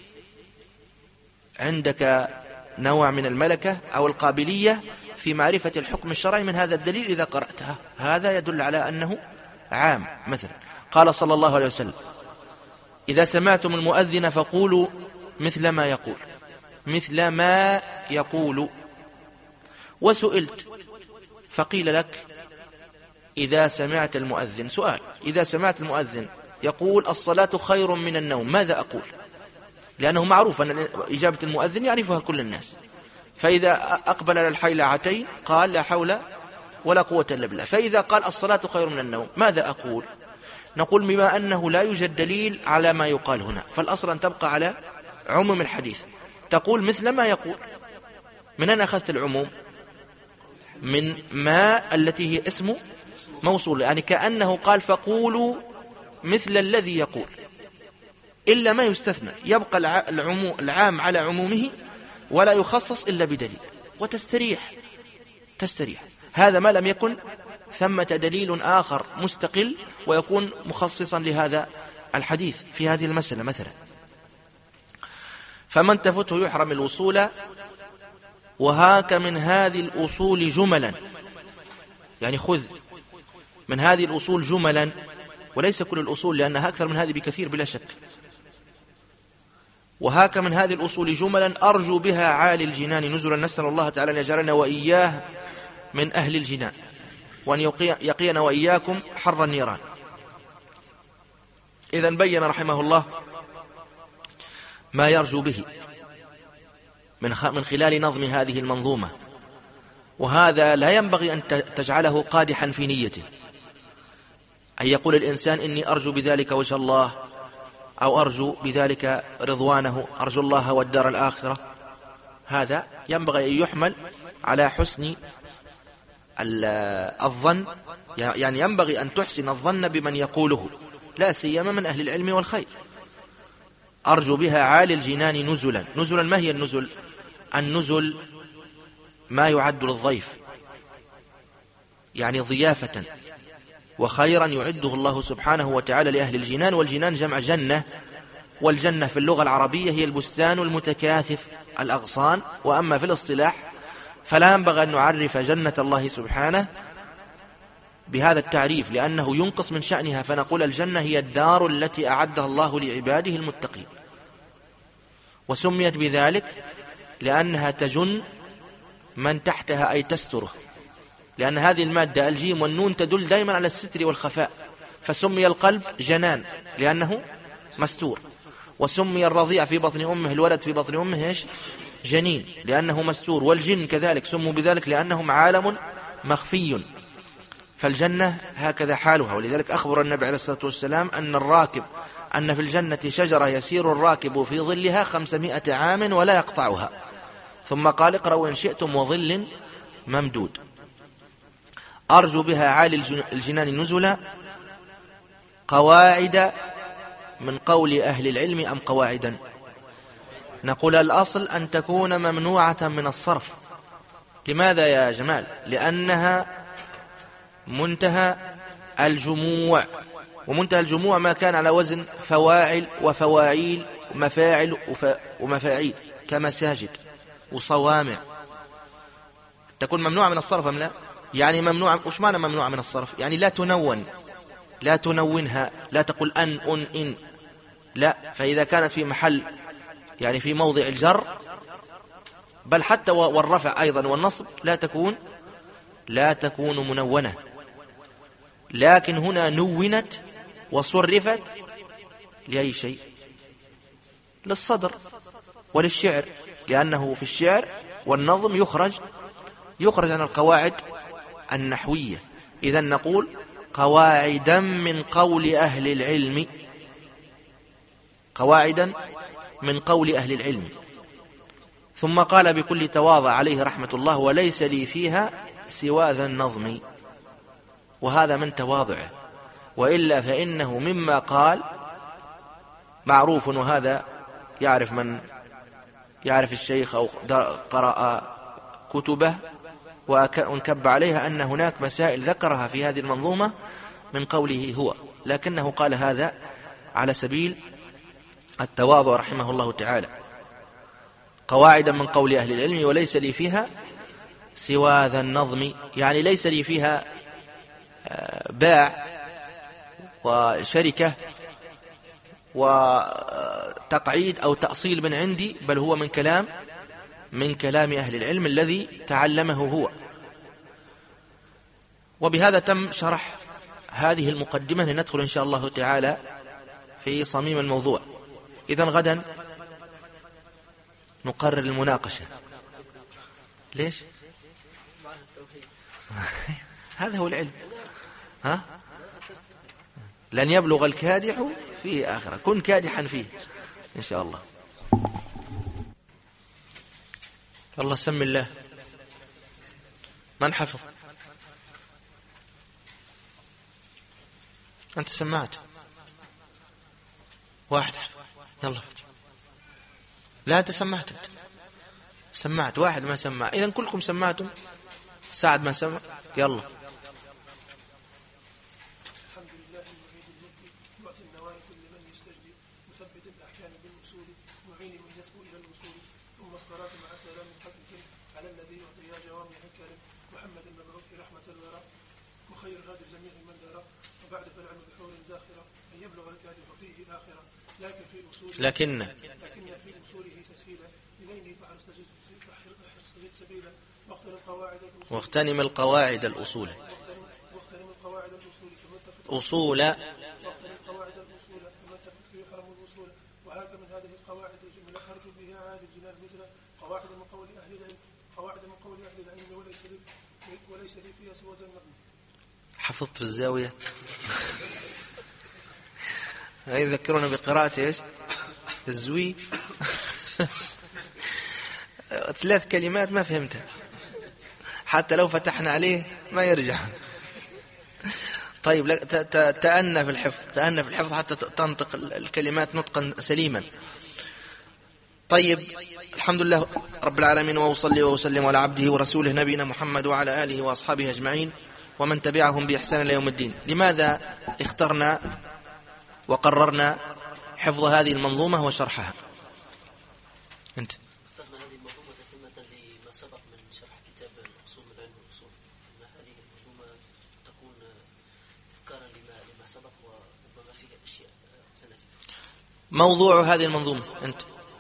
عندك نوع من الملكة أو القابلية في معرفة الحكم الشرعي من هذا الدليل إذا قرأتها. هذا يدل على أنه عام. مثلا قال صلى الله عليه وسلم: إذا سمعتم المؤذن فقولوا مثل ما يقول، مثل ما يقول. وسئلت فقيل لك: إذا سمعت المؤذن، سؤال، إذا سمعت المؤذن يقول الصلاة خير من النوم ماذا أقول؟ لأنه معروف أن إجابة المؤذن يعرفها كل الناس. فإذا أقبل على الحيلعتين قال لا حول ولا قوة إلا بالله. فإذا قال الصلاة خير من النوم ماذا أقول؟ نقول بما أنه لا يوجد دليل على ما يقال هنا، فالأصل أن تبقى على عموم الحديث، تقول مثل ما يقول. من أين أخذت العموم؟ من ما التي هي اسم موصول، يعني كأنه قال فقولوا مثل الذي يقول، إلا ما يستثنى، يبقى العام على عمومه ولا يخصص إلا بدليل، وتستريح. هذا ما لم يكن ثمة دليل آخر مستقل ويكون مخصصا لهذا الحديث في هذه المسألة مثلا. فمن تفته يحرم الوصول، وهاك من هذه الأصول جملا، يعني خذ من هذه الأصول جملا، وليس كل الأصول لأنها أكثر من هذه بكثير بلا شك. وهاك من هذه الأصول جملا أرجو بها عالي الجنان نزلا، نسأل الله تعالى أن يجعلنا وإياه من أهل الجنان، وأن يقينا وإياكم حر النيران. إذن بين رحمه الله ما يرجو به من خلال نظم هذه المنظومة، وهذا لا ينبغي أن تجعله قادحا في نيته، أن يقول الإنسان إني أرجو بذلك وجه الله، أو أرجو بذلك رضوانه، أرجو الله والدار الآخرة. هذا ينبغي أن يحمل على حسن الظن، يعني ينبغي أن تحسن الظن بمن يقوله، لا سيما من أهل العلم والخير. أرجو بها عالي الجنان نزلا. نزلا ما هي النزل؟ النزل ما يعد للضيف، يعني ضيافة وخيرا يعده الله سبحانه وتعالى لأهل الجنان. والجنان جمع جنة، والجنة في اللغة العربية هي البستان المتكاثف الأغصان، وأما في الاصطلاح فلا ينبغي أن نعرف جنة الله سبحانه بهذا التعريف، لأنه ينقص من شأنها، فنقول الجنة هي الدار التي أعدها الله لعباده المتقين. وسميت بذلك لأنها تجن من تحتها، أي تستره، لأن هذه المادة الجيم والنون تدل دائما على الستر والخفاء، فسمي القلب جنان لأنه مستور. وسمي الرضيع في بطن أمه، الولد في بطن أمه إيش؟ جنين، لأنه مستور. والجن كذلك سموا بذلك لأنهم عالم مخفي. فالجنة هكذا حالها. ولذلك أخبر النبي عليه الصلاة والسلام أن في الجنة شجرة يسير الراكب في ظلها 500 عام ولا يقطعها، ثم قال اقرأوا إن شئتم وظل ممدود. أرجو بها عالي الجنان نزلا، قواعد من قول أهل العلم أم قواعدا؟ نقول الأصل أن تكون ممنوعة من الصرف. لماذا يا جمال؟ لأنها منتهى الجموع، ومنتهى الجموع ما كان على وزن فواعل وفواعيل ومفاعل ومفاعيل، كمساجد وصوامع. تكون ممنوعة من الصرف أم لا؟ يعني ممنوعة. وش معنى ممنوعة من الصرف؟ يعني لا تنونها، لا تقول إن لا. فإذا كانت في محل، يعني في موضع الجر، بل حتى والرفع أيضا والنصب، لا تكون منونة. لكن هنا نونت وصرفت لأي شيء؟ للصدر وللشعر، لأنه في الشعر والنظم يخرج عن القواعد النحوية. إذن نقول قواعدا من قول أهل العلم، قواعدا من قول أهل العلم. ثم قال بكل تواضع عليه رحمة الله: وليس لي فيها سوى ذا النظم. وهذا من تواضعه، وإلا فإنه مما قال معروف، وهذا يعرف من يعرف الشيخ أو قرأ كتبه وانكب عليها أن هناك مسائل ذكرها في هذه المنظومة من قوله هو، لكنه قال هذا على سبيل التواضع رحمه الله تعالى. قواعدا من قول أهل العلم وليس لي فيها سوى ذا النظم، يعني ليس لي فيها باع وشركة وتقعيد أو تأصيل من عندي، بل هو من كلام أهل العلم الذي تعلمه هو. وبهذا تم شرح هذه المقدمة، لندخل إن شاء الله تعالى في صميم الموضوع. إذن غدا نقرر المناقشة. ليش؟ هذا هو العلم. لن يبلغ الكادح فيه آخرة، كن كادحا فيه إن شاء الله. الله سم الله. من حفظ؟ أنت سمعت واحد حفظ. يلا لا أنت سمعت واحد ما سمع. إذن كلكم سمعتم. سعد ما سمع. يلا. لكن في أصوله تسهيلا إليه فاحرص سبيلا واغتنم القواعد الأصول أصول وهذا من هذه القواعد من أخرج بها عادل الجنان مثل قواعد من قول أهل العلم وليس لي فيها سوى ذا النظم. حفظت في الزاوية. يذكرون بقراءة إيش؟ الزوي. 3 كلمات ما فهمتها، حتى لو فتحنا عليه ما يرجع. طيب تأنى في الحفظ حتى تنطق الكلمات نطقا سليما. طيب الحمد لله رب العالمين، وأصلي وأسلم على عبده ورسوله نبينا محمد وعلى آله وأصحابه أجمعين ومن تبعهم بإحسان إلى يوم الدين. لماذا اخترنا وقررنا حفظ هذه المنظومة وشرحها؟ أنت اخترنا هذه المنظومة تتمة لما سبق من شرح كتاب الأصول من علم الأصول، أن هذه المنظومة تكون تذكارا لما سبق وربما فيها أشياء سنسي. موضوع هذه المنظومة أنت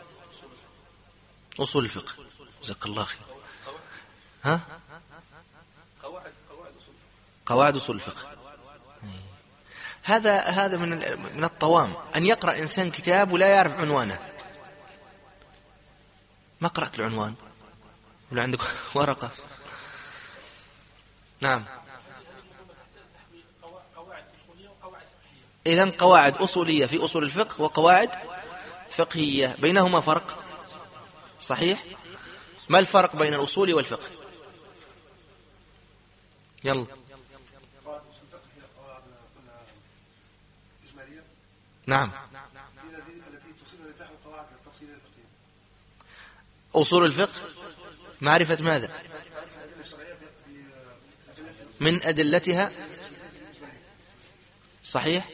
أصول الفقه. جزاك الله خير. ها؟ قواعد أصول الفقه. هذا من الطوام أن يقرأ إنسان كتاب ولا يعرف عنوانه. ما قرأت العنوان ولا عندك ورقة؟ نعم. إذن قواعد أصولية في أصول الفقه وقواعد فقهية، بينهما فرق صحيح؟ ما الفرق بين الأصول والفقه؟ يلا. نعم. أصول الفقه معرفة ماذا؟ من أدلتها. صحيح.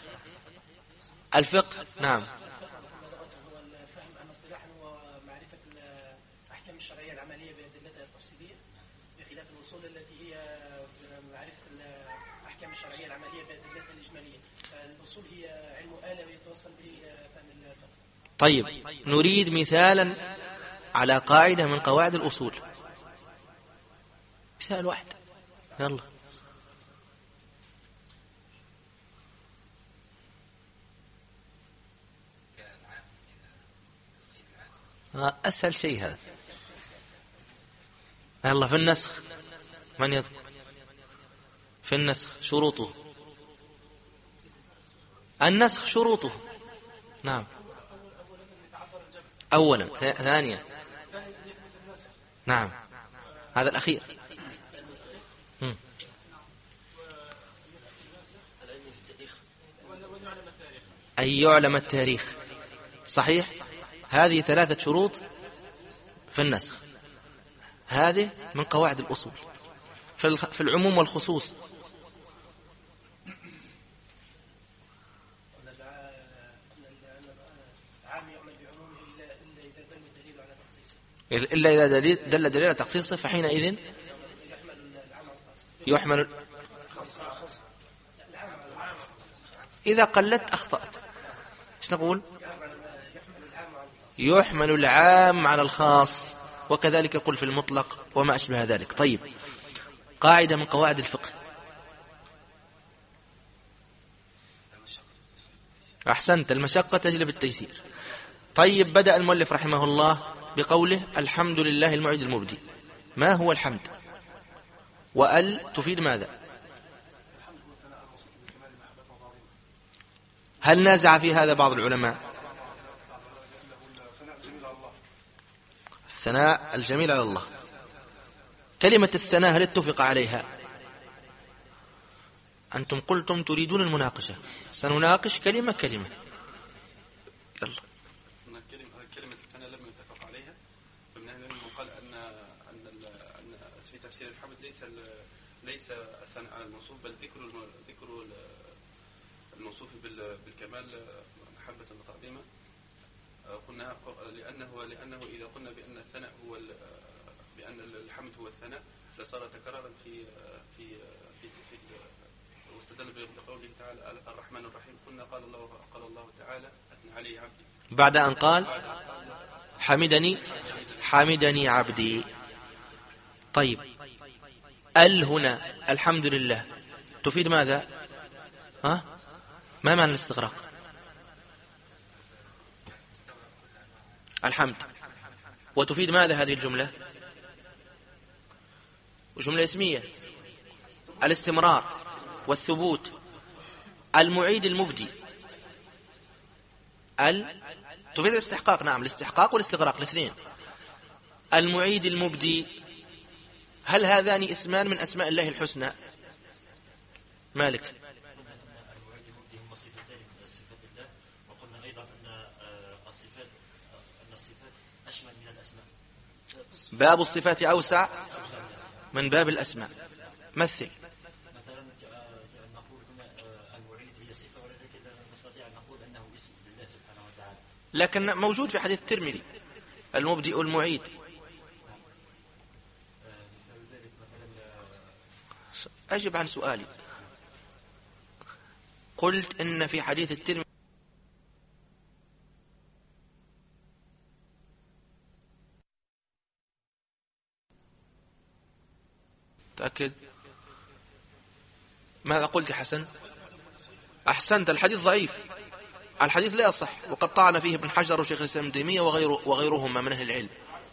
الفقه نعم الفهم عن اصطلاحا ومعرفة الأحكام الشرعية العملية بأدلتها التفصيلية، بخلاف الأصول التي هي معرفة الأحكام الشرعية العملية بأدلتها الإجمالية. فالأصول هي علم آلة ويتوصل به إلى فهم الفقه. طيب نريد مثالا على قاعدة من قواعد الأصول، مثال واحد. يلا. أسهل شيء هذا. يلا. في النسخ من يذكر؟ في النسخ شروطه. النسخ شروطه. نعم. أولا. ثانيا. نعم هذا الأخير. أن يعلم التاريخ. صحيح. هذه 3 شروط في النسخ. هذه من قواعد الأصول في العموم والخصوص. إلا إذا دل دليل على تخصيصه فحينئذ يحمل. إذا قلت أخطأت. إيش نقول؟ يحمل العام على الخاص، وكذلك قل في المطلق وما أشبه ذلك. طيب قاعدة من قواعد الفقه. أحسنت، المشقة تجلب التيسير. طيب بدأ المؤلف رحمه الله بقوله الحمد لله المعيد المبدي. ما هو الحمد؟ وأل تفيد ماذا؟ هل نازع في هذا بعض العلماء؟ الثناء الجميل على الله. كلمة الثناء هل اتفق عليها؟ أنتم قلتم تريدون المناقشة، سنناقش كلمة كلمة. يلا. كلمة الثناء لم يتفق عليها، فمن أهل العلم قال أن في تفسير الحمد ليس الثناء الموصوف، بل ذكر الموصوف بالكمال محبة وتعظيما. قلنا لأنه إذا قلنا بأن الثناء هو بأن الحمد هو الثناء لصار تكرارا في واستدل بقوله تعالى الرحمن الرحيم. قلنا قال الله تعالى أثنى علي عبدي، بعد أن قال حمدني عبدي. طيب هنا الحمد لله تفيد ماذا؟ ما معنى الاستغراق؟ الحمد. وتفيد ماذا هذه الجملة؟ جملة اسمية، الاستمرار والثبوت. المعيد المبدي تفيد الاستحقاق. نعم، الاستحقاق والاستغراق الاثنين. المعيد المبدي، هل هذان اسمان من أسماء الله الحسنى؟ مالك. باب الصفات أوسع من باب الأسماء. مثل. مثلا نقول المعيد هي صفة، ولكن لا نستطيع أن نقول أنه اسم لله سبحانه وتعالى. لكن موجود في حديث الترمذي المبدئ المعيد. أجب عن سؤالي. قلت إن في حديث الترمذي تأكد. ماذا قلت يا حسن؟ أحسنت، الحديث ضعيف، الحديث لا يصح، وقد طعن فيه ابن حجر وشيخ الإسلام ابن تيمية وغيرهما من أهل العلم.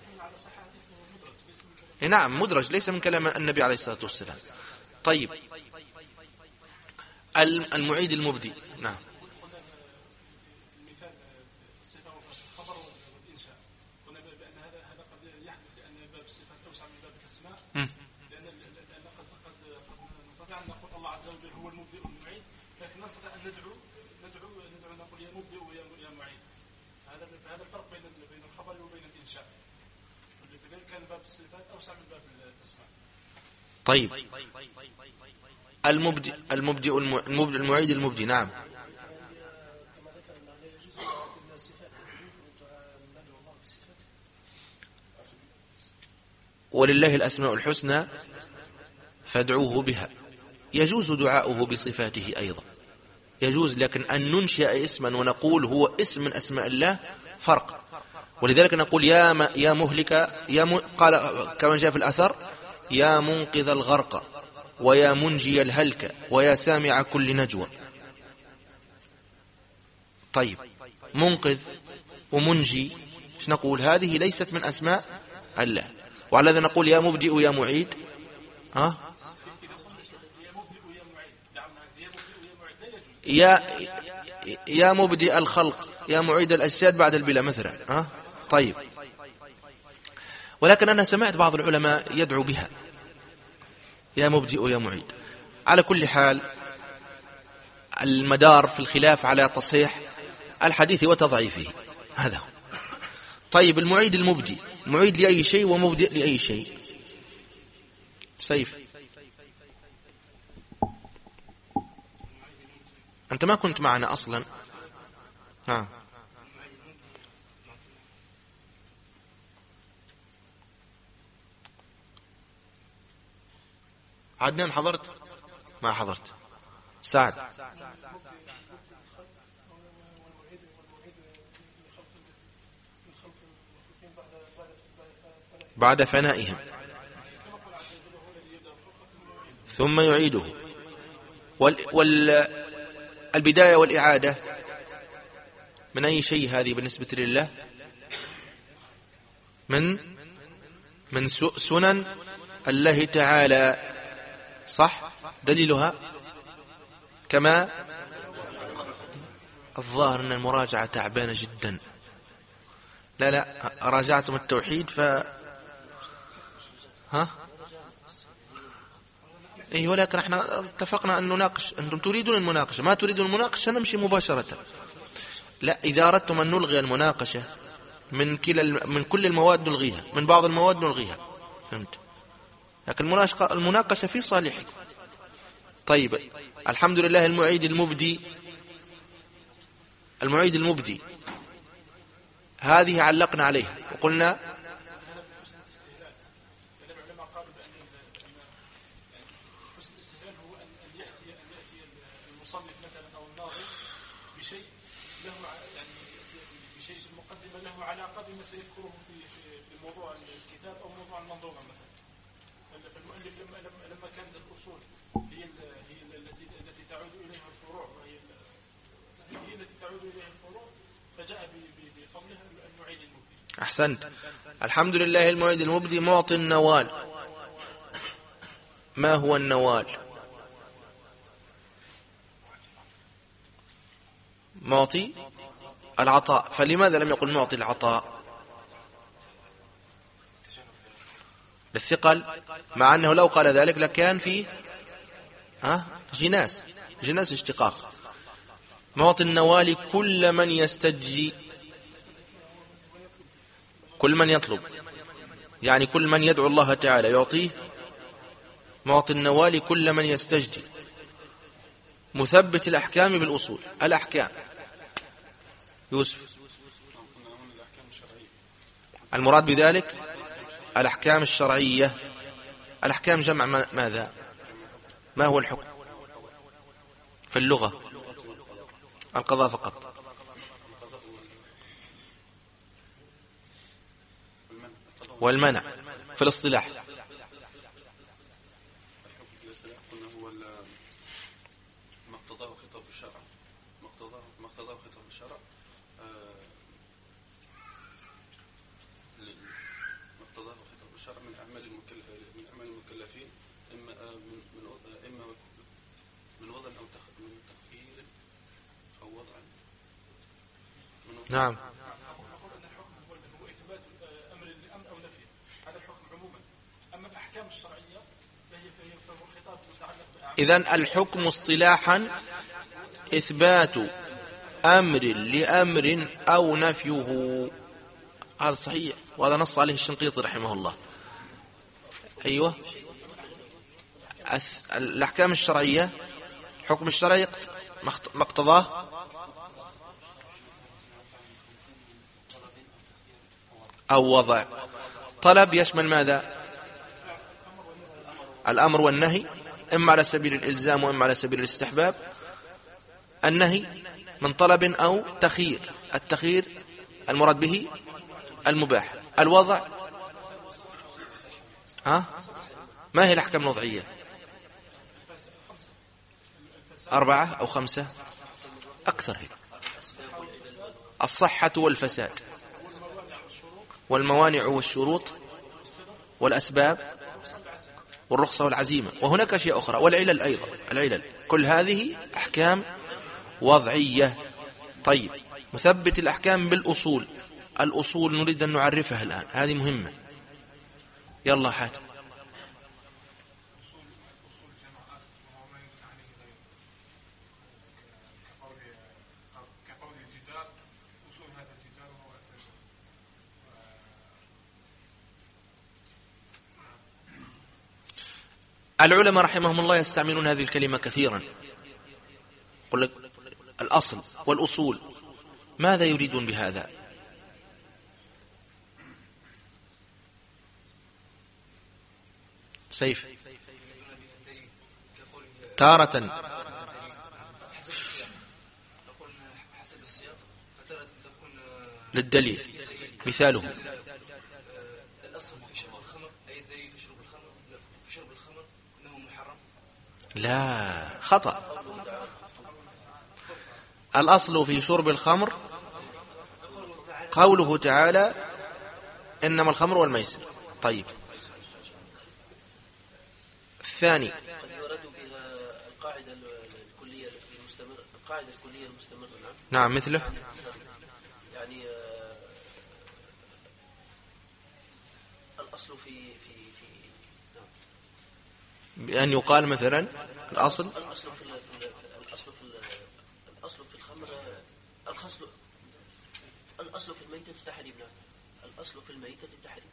نعم مدرج، ليس من كلام النبي عليه الصلاة والسلام. طيب المعيد المبدي. نعم. طيب المعيد المبدي. نعم. ولله الأسماء الحسنى فادعوه بها. يجوز دعاؤه بصفاته أيضا، يجوز، لكن أن ننشئ اسما ونقول هو اسم من أسماء الله فرق. ولذلك نقول يا مهلك، قال كما جاء في الأثر يا منقذ الغرق ويا منجي الهلك ويا سامع كل نجوى. طيب منقذ ومنجي ايش نقول؟ هذه ليست من أسماء الله، وعلى هذا نقول يا مبدئ يا معيد. يا مبدئ الخلق يا معيد الأجساد بعد البلا مثلا. طيب، ولكن أنا سمعت بعض العلماء يدعو بها يا مبدئ يا معيد. على كل حال المدار في الخلاف على تصحيح الحديث وتضعيفه، هذا هو. طيب المعيد المبدي، معيد لأي شيء ومبدئ لأي شيء. سيف، أنت ما كنت معنا أصلا. عدنان حضرت؟ ما حضرت. سعد. بعد فنائهم ثم يعيده. والبداية والإعادة من أي شيء هذه بالنسبة لله؟ من سنن الله تعالى، صح؟ دليلها كما الظاهر أن المراجعة تعبانة جدا. لا راجعتم التوحيد إيه، ولكن احنا اتفقنا أن نناقش. أنتم تريدون المناقشة، ما تريدون المناقشة نمشي مباشرة. لا، إذا أردتم أن نلغي المناقشة من كل المواد نلغيها، من بعض المواد نلغيها، فهمت؟ لكن المناقشة في صالحكم. طيب، الحمد لله. المعيد المبدي هذه علقنا عليها وقلنا علاقة بما سيذكره في موضوع الكتاب أو موضوع المنظومة مثلا. فالمؤلف لما كان الأصول هي التي تعود إليها الفروع، هي التي تعود إليها الفروع، فجاء بفضلها المعيد المبدي. أحسنت. الحمد لله. المعيد المبدي معطي النوال. ما هو النوال؟ معطي العطاء. فلماذا لم يقل معطي العطاء؟ للثقل، مع أنه لو قال ذلك لكان فيه جناس اشتقاق. معطي النوال كل من يستجي، كل من يطلب، يعني كل من يدعو الله تعالى يعطيه. معطي النوال كل من يستجدي. مثبت الأحكام بالأصول. الأحكام يوسف، المراد بذلك الأحكام الشرعية. الأحكام جمع ماذا؟ ما هو الحكم في اللغة؟ القضاء فقط. والمنع في الاصطلاح. نعم. هو إثبات أمر للأمر أو نفيه، هذا الحكم عموما. أما الأحكام الشرعية فهي الخطاب متعلق إذن الحكم اصطلاحا إثبات أمر لأمر أو نفيه. هذا صحيح، وهذا نص عليه الشنقيطي رحمه الله. أيوة. الأحكام الشرعية، حكم الشرعي مقتضاه أو وضع. طلب يشمل ماذا؟ الأمر والنهي، إما على سبيل الإلزام وإما على سبيل الاستحباب. النهي من طلب أو تخيير. التخيير المراد به المباح. الوضع ما هي الأحكام الوضعية؟ 4 أو 5 أكثر هي. الصحة والفساد، والموانع والشروط، والأسباب، والرخصة والعزيمة، وهناك أشياء أخرى، والعلل أيضا. العلل كل هذه أحكام وضعية. طيب، مثبت الأحكام بالأصول. الأصول نريد أن نعرفها الآن، هذه مهمة. يلا حاتم. العلماء رحمهم الله يستعملون هذه الكلمة كثيرا. يقول لك الأصل والأصول، ماذا يريدون بهذا؟ سيف. تارة للدليل. مثاله الأصل في شرب الخمر، أي الدليل في شرب الخمر، في شرب الخمر أنه محرم. لا، خطأ. الأصل في شرب الخمر قوله تعالى إنما الخمر والميسر. طيب، الثاني قد يرد بها القاعدة الكلية المستمرة، القاعدة الكلية المستمرة. نعم، مثله يعني الأصل في نعم. بأن يقال مثلا الأصل الأصل في الخمر الأصل في الميتة التحريم. نعم، الأصل في الميتة التحريم.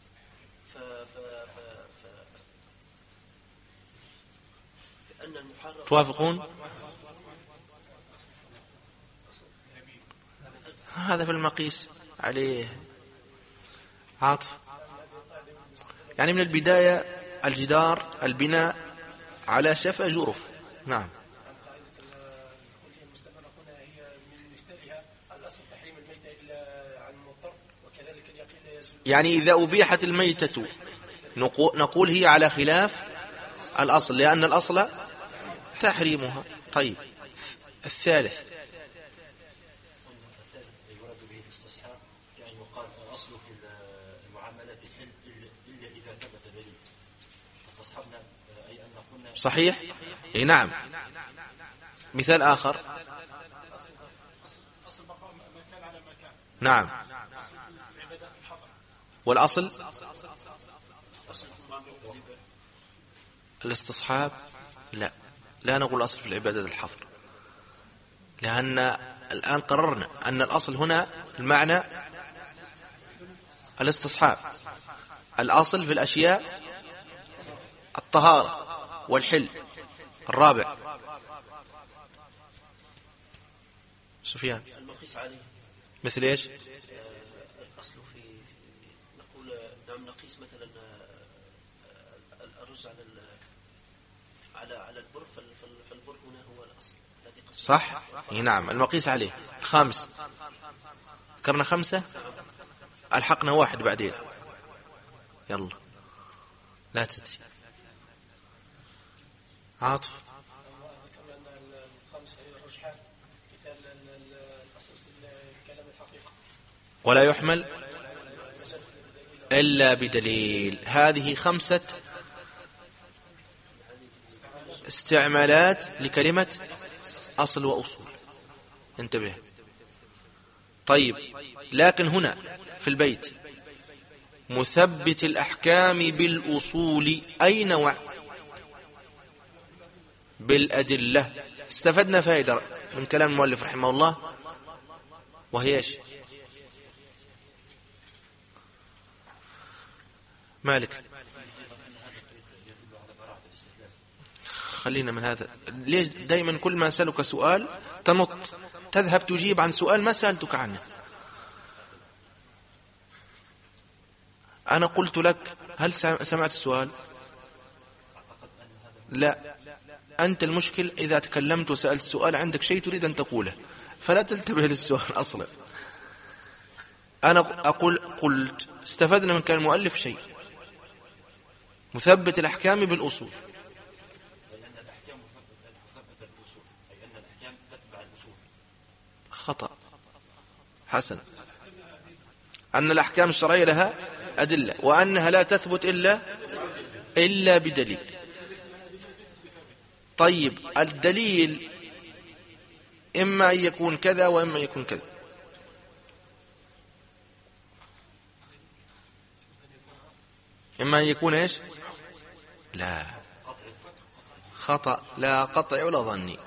فأن المحرم توافقون؟ هذا في المقيس عليه عاطف. يعني من البداية الجدار البناء على شفا جرف. نعم. يعني إذا أبيحت الميتة نقول هي على خلاف الأصل، لأن الأصل تحريمها. طيب، الثالث يراد به الاستصحاب، يعني يقال الأصل في المعاملات الحل إلا إذا ثبت دليل. استصحبنا أي أن قلنا صحيح. إيه نعم. مثال آخر. نعم. والأصل الاستصحاب. لا نقول الأصل في العبادة الحظر، لأن الآن قررنا أن الأصل هنا المعنى الاستصحاب. الأصل في الأشياء الطهارة والحل. الرابع سفيان. المقيس عليه مثل إيش؟ الأصل في نقول نعم نقيس مثلا الأرز على البر، فالبر هنا هو الأصل الذي قصد. صح. نعم، المقيس عليه. الخامس ذكرنا 5، ألحقنا 1 بعدين. يلا لا تدري. عاطف. ولا يحمل إلا بدليل. هذه 5 استعمالات لكلمة أصل وأصول. انتبه. طيب، لكن هنا في البيت مثبت الأحكام بالأصول أي نوع؟ بالأدلة. استفدنا فائدة من كلام المؤلف رحمه الله، وهي ايش؟ مالك. خلينا من هذا. ليش دائما كل ما أسألك سؤال تنط تذهب تجيب عن سؤال ما سألتك عنه؟ أنا قلت لك هل سمعت السؤال؟ لا. أنت المشكل إذا تكلمت وسألت السؤال عندك شيء تريد أن تقوله فلا تنتبه للسؤال أصلا. أنا قلت استفدنا من كلام المؤلف شيء، مثبت الأحكام بالأصول. خطأ. حسن. أن الأحكام الشرعية لها أدلة، وأنها لا تثبت إلا بدليل. طيب، الدليل إما أن يكون كذا وإما أن يكون كذا. إما أن يكون إيش؟ لا، خطأ. لا قطع ولا ظني.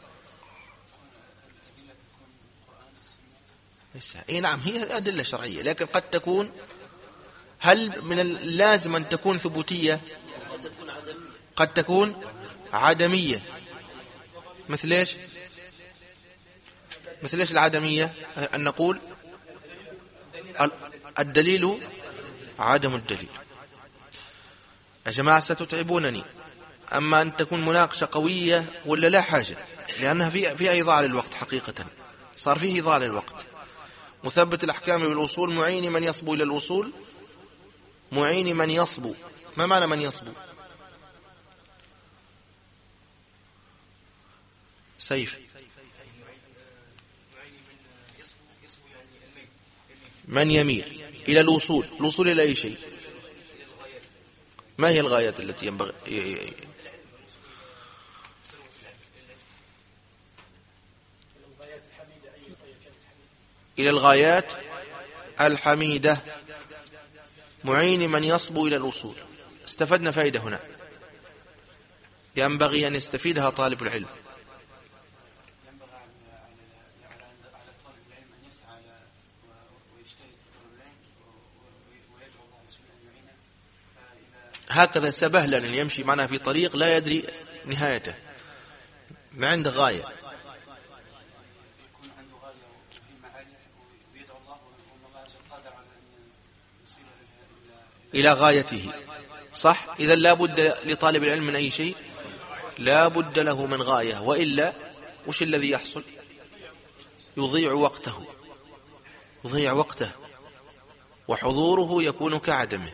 إيه نعم، هي أدلة شرعية، لكن قد تكون، هل من اللازم أن تكون ثبوتية؟ قد تكون عدمية. مثل إيش؟ مثل إيش العدمية؟ أن نقول الدليل عدم الدليل. يا جماعة ستتعبونني. أما أن تكون مناقشة قوية ولا لا حاجة، لأنها فيها إضاعة للوقت. حقيقة صار فيه إضاعة للوقت. مثبت الأحكام بالأصول معين من يصبو إلى الوصول. معين من يصبو. ما معنى من يصبو؟ سيف. من يميل إلى الوصول. الوصول إلى أي شيء؟ ما هي الغايات التي ينبغي؟ إلى الغايات الحميدة. معين من يصبو إلى الوصول. استفدنا فائدة هنا. ينبغي أن يستفيدها طالب العلم. ينبغي على طالب العلم أن يسعى ويجتهد في طلب العلم ويدعو الله عز وجل أن يعينه. هكذا سبهلل يمشي معنا في طريق لا يدري نهايته، ما عنده غاية. يكون عنده غاية وهمة عالية ويدعو الله والله عز وجل قادر على أن يصير إلى غايته. صح. إذا لا بد لطالب العلم من أي شيء، لا بد له من غاية، وإلا وش الذي يحصل؟ يضيع وقته وحضوره يكون كعدمه.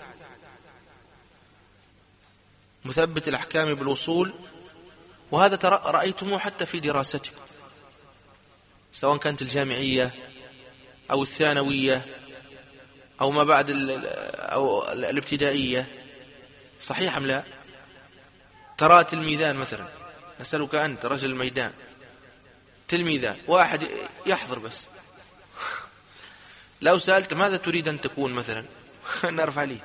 مثبت الأحكام بالوصول، وهذا رأيتموه حتى في دراستكم، سواء كانت الجامعية أو الثانوية أو ما بعد أو الابتدائية. صحيح أم لا؟ ترى تلميذان مثلا، نسألك أنت رجل الميدان، تلميذان، واحد يحضر بس، لو سألت ماذا تريد أن تكون مثلا نرفع لي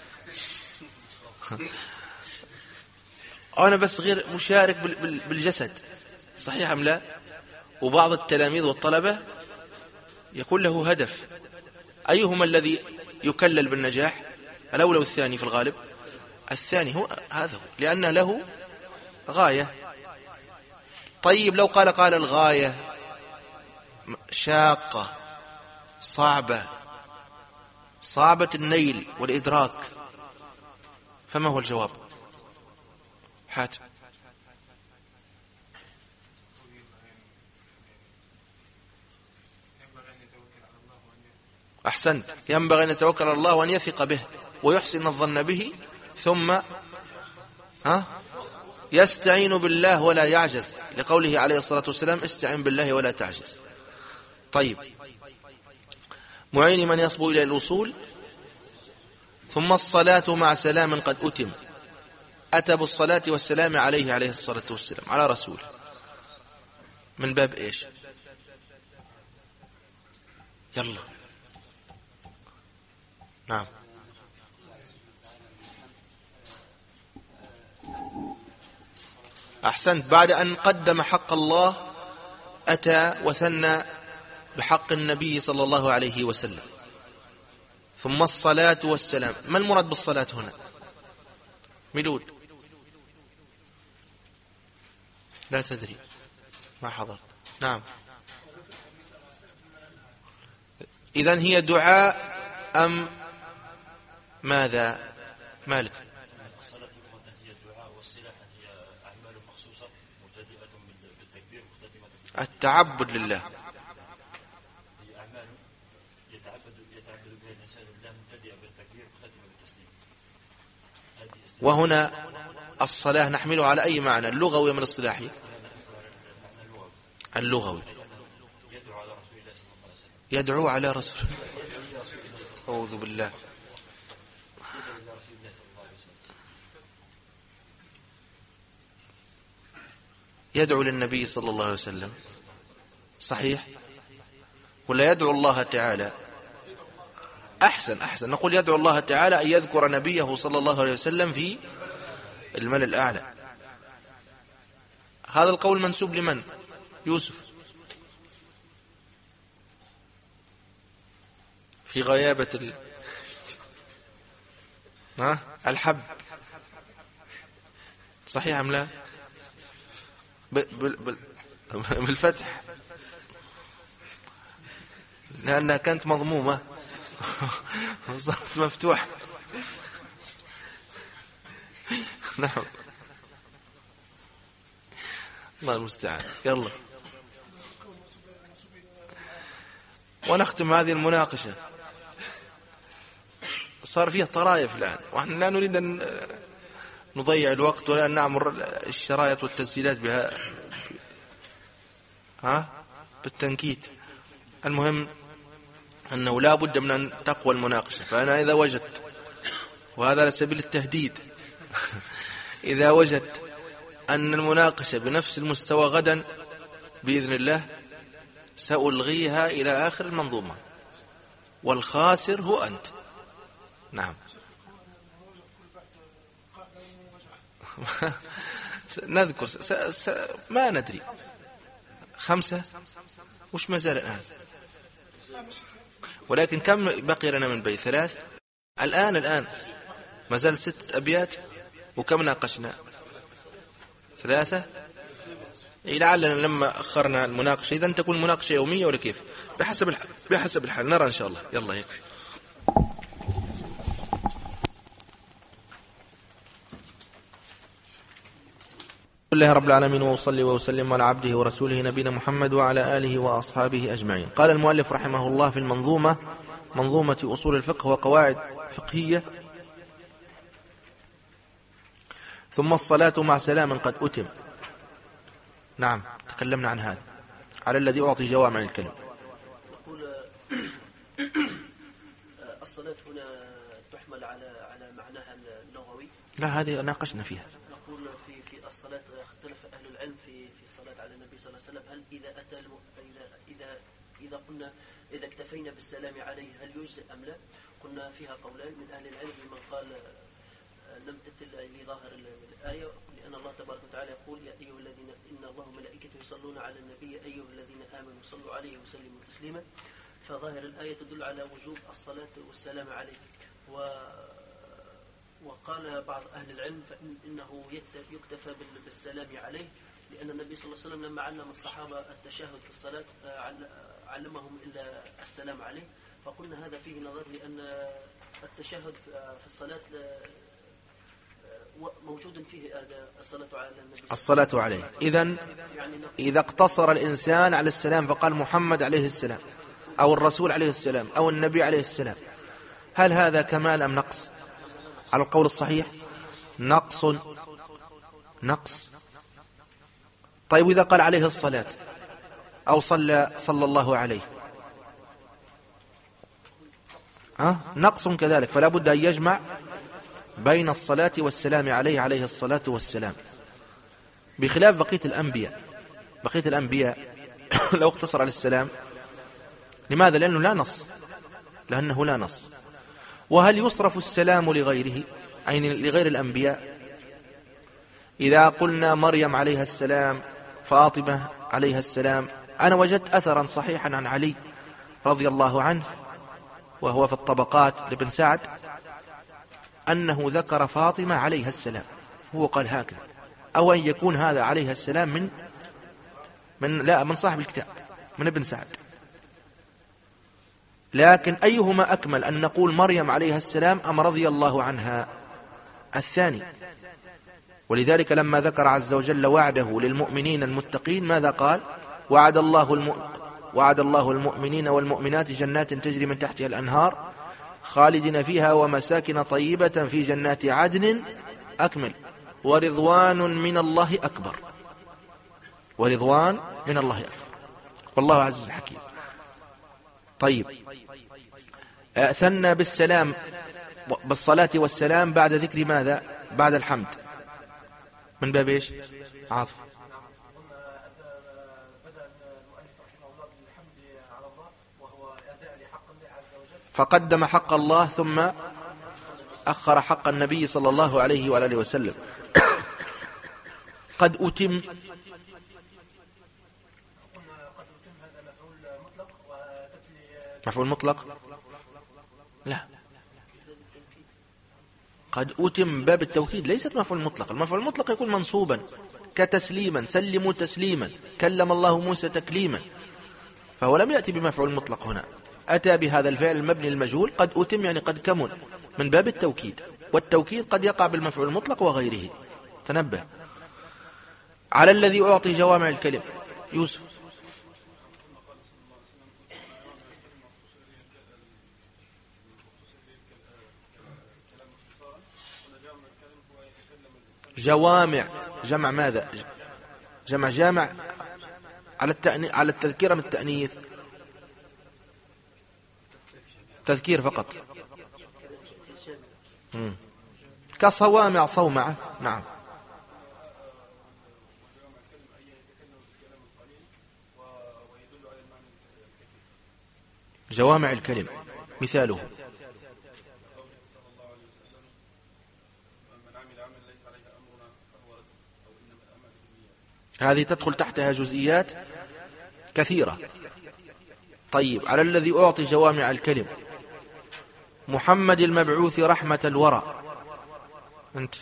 أنا بس غير مشارك بالجسد. صحيح أم لا؟ وبعض التلاميذ والطلبة يكون له هدف. أيهما الذي يكلل بالنجاح، الأول والثاني؟ في الغالب الثاني، هو هذا، لأنه له غاية. طيب لو قال الغاية شاقة صعبة النيل والإدراك، فما هو الجواب؟ حاتم. أحسنت. ينبغي أن يتوكل على الله وأن يثق به ويحسن الظن به، ثم يستعين بالله ولا يعجز، لقوله عليه الصلاة والسلام استعين بالله ولا تعجز. طيب، معين من يصبو إلى الوصول. ثم الصلاة مع سلام قد أتم، أتى بالصلاة والسلام عليه الصلاة والسلام، على رسوله، من باب إيش؟ يلا نعم. أحسنت. بعد أن قدم حق الله أتى وثنى بحق النبي صلى الله عليه وسلم. ثم الصلاة والسلام. ما المراد بالصلاة هنا؟ ميلود؟ لا تدري، ما حضرت. نعم. إذن هي دعاء أم ماذا؟ مالك. الصلاة هي الدعاء، والصلاة هي أعمال مخصوصة مبتدئة بالتكبير مختتمة التعبد لله. هي أعمال يتعبد بها الإنسان لله، مبتدئة بالتكبير مختتمة بالتسليم. وهنا الصلاة نحمله على أي معنى، اللغوي أم الاصطلاحي؟ اللغوي. يدعو على رسول. أعوذ بالله. يدعو للنبي صلى الله عليه وسلم، صحيح؟ ولا يدعو الله تعالى؟ أحسن، نقول يدعو الله تعالى أن يذكر نبيه صلى الله عليه وسلم في الملأ الأعلى. هذا القول منسوب لمن؟ يوسف في غيابة الحب، صحيح أم لا؟ بالفتح، لأنها كانت مضمومة صارت مفتوحة. نعم، الله المستعان. يلا ونختم هذه المناقشة. صار فيها طرائف الآن، ونحن لا نريد أن نضيع الوقت ولا أن نعمر الشرايط والتسجيلات بها بالتنكيت. المهم أنه لا بد من أن تقوى المناقشة. فأنا إذا وجدت، وهذا على سبيل التهديد، إذا وجدت أن المناقشة بنفس المستوى غدا بإذن الله سألغيها إلى آخر المنظومة، والخاسر هو أنت. نعم. نذكر ما ندري 5 وش ما زال الآن، ولكن كم بقي لنا من بيت 3 الآن ما زال 6 أبيات، وكم ناقشنا 3. لعلنا لما أخرنا المناقشة إذن تكون مناقشة يومية ولا كيف؟ بحسب الحال نرى إن شاء الله. يلا يكفي. الله رب العالمين، وصلي وسلم على عبده ورسوله نبينا محمد وعلى آله وأصحابه أجمعين. قال المؤلف رحمه الله في المنظومة، منظومة أصول الفقه وقواعد فقهية: ثم الصلاة مع سلام قد أتم. نعم تكلمنا عن هذا، على الذي أعطي جوامع الكلم. نقول الصلاة هنا تحمل على معناها اللغوي. لا هذه ناقشنا فيها. نقول في الصلاة اختلف أهل العلم في الصلاة على النبي صلى الله عليه وسلم، هل إذا أتى إذا قلنا إذا اكتفينا بالسلام عليه هل يجزئ أم لا؟ قلنا فيها قولان من أهل العلم، من قال لم تتل لظاهر الآية، لأن الله تبارك وتعالى يقول: يا أيها الذين إن الله وملائكته يصلون على النبي أيها الذين آمنوا صلوا عليه وسلموا تسليما. فظاهر الآية تدل على وجوب الصلاة والسلام عليه. وقال بعض أهل العلم فإنه يكتفى بالسلام عليه، لأن النبي صلى الله عليه وسلم لما علم الصحابة التشهد في الصلاة علمهم إلا السلام عليه. فقلنا هذا فيه نظر، لأن التشهد في الصلاة موجود فيه الصلاة على النبي، الصلاة عليه. إذا اقتصر الإنسان على السلام فقال محمد عليه السلام أو الرسول عليه السلام أو النبي عليه السلام، هل هذا كمال أم نقص؟ على القول الصحيح نقص. طيب إذا قال عليه الصلاة أو صلى الله عليه، نقص كذلك. فلا بد أن يجمع بين الصلاة والسلام عليه الصلاة والسلام، بخلاف بقية الأنبياء لو اقتصر على السلام. لماذا؟ لأنه لا نص. وهل يصرف السلام لغيره، أي لغير الأنبياء؟ إذا قلنا مريم عليها السلام، فاطمة عليها السلام، أنا وجدت أثرا صحيحا عن علي رضي الله عنه وهو في الطبقات لابن سعد أنه ذكر فاطمة عليها السلام، هو قال هكذا، أو أن يكون هذا عليها السلام من صاحب الكتاب من ابن سعد. لكن أيهما أكمل، أن نقول مريم عليها السلام أم رضي الله عنها؟ الثاني. ولذلك لما ذكر عز وجل وعده للمؤمنين المتقين ماذا قال؟ وعد الله المؤمنين والمؤمنات جنات تجري من تحتها الأنهار خالدين فيها ومساكن طيبة في جنات عدن أكمل ورضوان من الله أكبر. والله عز حكيم. طيب، ثنى بالصلاة والسلام بعد ذكر ماذا؟ بعد الحمد، من باب ايش؟ عاطف. فقدم حق الله ثم أخر حق النبي صلى الله عليه وآله وسلم. قد أتم مفعول مطلق؟ لا، قد أتم باب التوكيد، ليست مفعول مطلق. المفعول المطلق يكون منصوبا كتسليما، سلموا تسليما، كلم الله موسى تكليما، فهو لم يأتي بمفعول مطلق هنا، أتى بهذا الفعل المبني المجهول قد أتم، يعني قد كمل، من باب التوكيد. والتوكيد قد يقع بالمفعول المطلق وغيره. تنبه على الذي أعطي جوامع الكلم. يوسف. جوامع، جمع ماذا؟ جمع على التذكير من التأنيث؟ تذكير فقط. كصوامع، صومعة. نعم. جوامع الكلم مثاله هذه تدخل تحتها جزئيات كثيرة. طيب، على الذي أعطي جوامع الكلم، محمد المبعوث رحمة الورى، أنت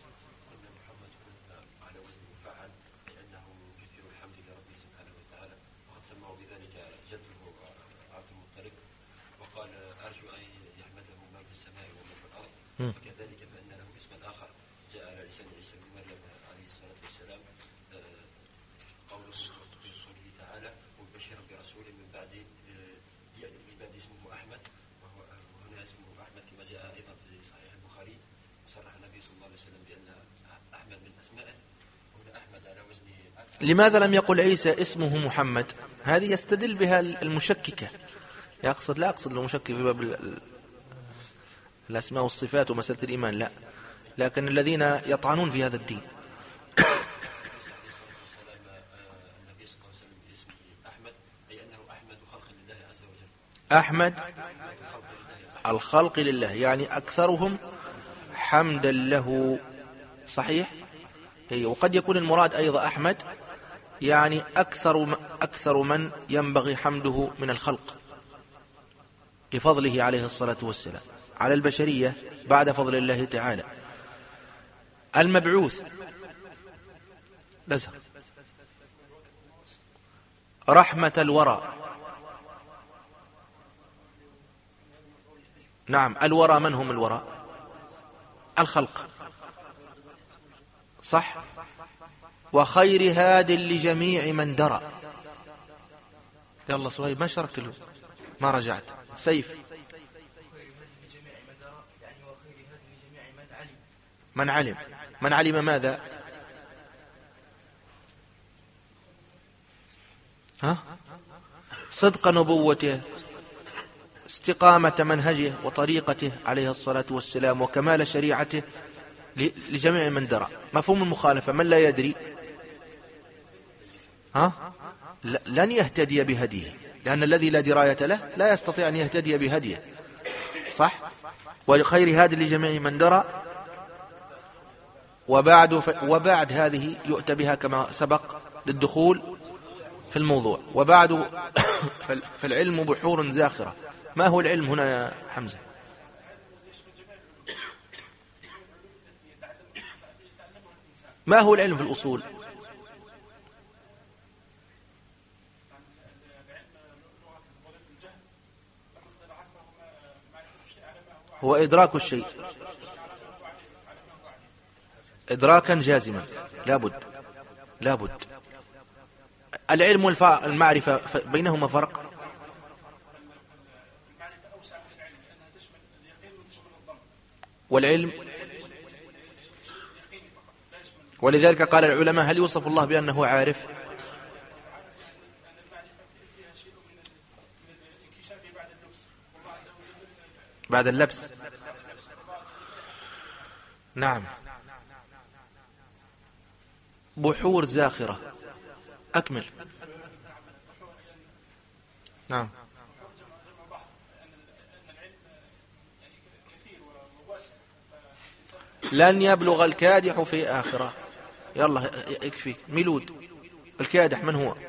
وكذلك بأن له اسما آخر جاء على لسان عيسى بن مريم عليه الصلاة والسلام، قوله تعالى وبشر برسول من بعد اسمه أحمد، وهنا اسمه أحمد كما جاء أيضا في صحيح البخاري، وصرح النبي صلى الله عليه وسلم بأن أحمد من أسمائه، وهنا أحمد على وزن. لماذا لم يقل عيسى اسمه محمد؟ هذه يستدل بها المشككة، لا أقصد المشكك في باب الأسماء والصفات ومسألة الإيمان، لا، لكن الذين يطعنون في هذا الدين. أحمد الخلق لله، يعني أكثرهم حمدا له، صحيح. وقد يكون المراد أيضا أحمد يعني أكثر من ينبغي حمده من الخلق لفضله عليه الصلاة والسلام على البشرية بعد فضل الله تعالى. المبعوث لزم رحمة الورى، نعم، الورى من هم الورى؟ الخلق، صح. وخير هاد لجميع من درى. يلا صهيب، ما شاركت له، ما رجعت. سيف، من علم. من علم ماذا؟ صدق نبوته، استقامة منهجه وطريقته عليه الصلاة والسلام، وكمال شريعته لجميع من درى. مفهوم المخالفة، من لا يدري لن يهتدي بهديه، لأن الذي لا دراية له لا يستطيع أن يهتدي بهديه، صح. وخير هاد لجميع من درى. وبعد هذه يؤتى بها كما سبق للدخول في الموضوع. وبعد فالعلم بحور زاخرة. ما هو العلم هنا يا حمزة؟ ما هو العلم في الأصول؟ هو إدراك الشيء إدراكا جازما، لابد. العلم والمعرفة بينهما فرق. والعلم، ولذلك قال العلماء: هل يوصف الله بأنه عارف؟ بعد اللبس، نعم. بحور زاخرة، أكمل. نعم. لن يبلغ الكادح في آخرة. يلا اكفي ميلود. الكادح من هو؟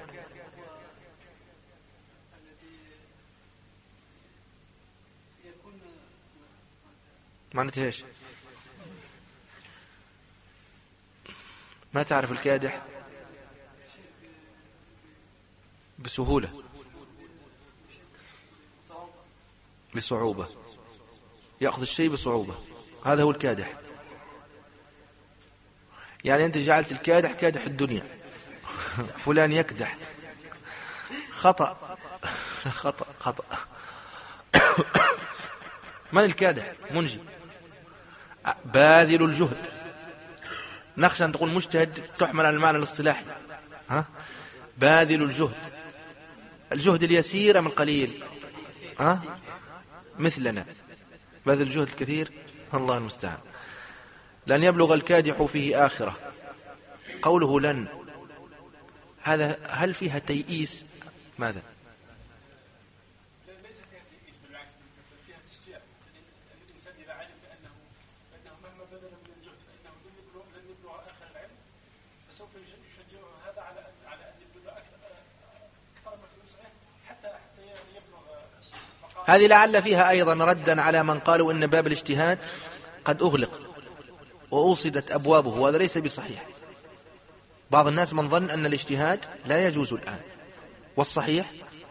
معناته ايش؟ ما تعرف الكادح؟ بسهولة، بصعوبة، يأخذ الشيء بصعوبة، هذا هو الكادح. يعني أنت جعلت الكادح كادح الدنيا. فلان يكدح. خطأ. من الكادح؟ منجي، باذل الجهد. نخشى أن تقول مجتهد تحمل على المعنى الاصطلاحي. باذل الجهد اليسير أم القليل؟ مثلنا باذل الجهد الكثير، الله المستعان. لن يبلغ الكادح فيه آخرة. قوله لن، هذا هل فيها تيئيس؟ ماذا؟ هذه لعل فيها أيضا ردا على من قالوا إن باب الاجتهاد قد أغلق وأوصدت أبوابه، وهذا ليس بصحيح. بعض الناس من ظن أن الاجتهاد لا يجوز الآن، والصحيح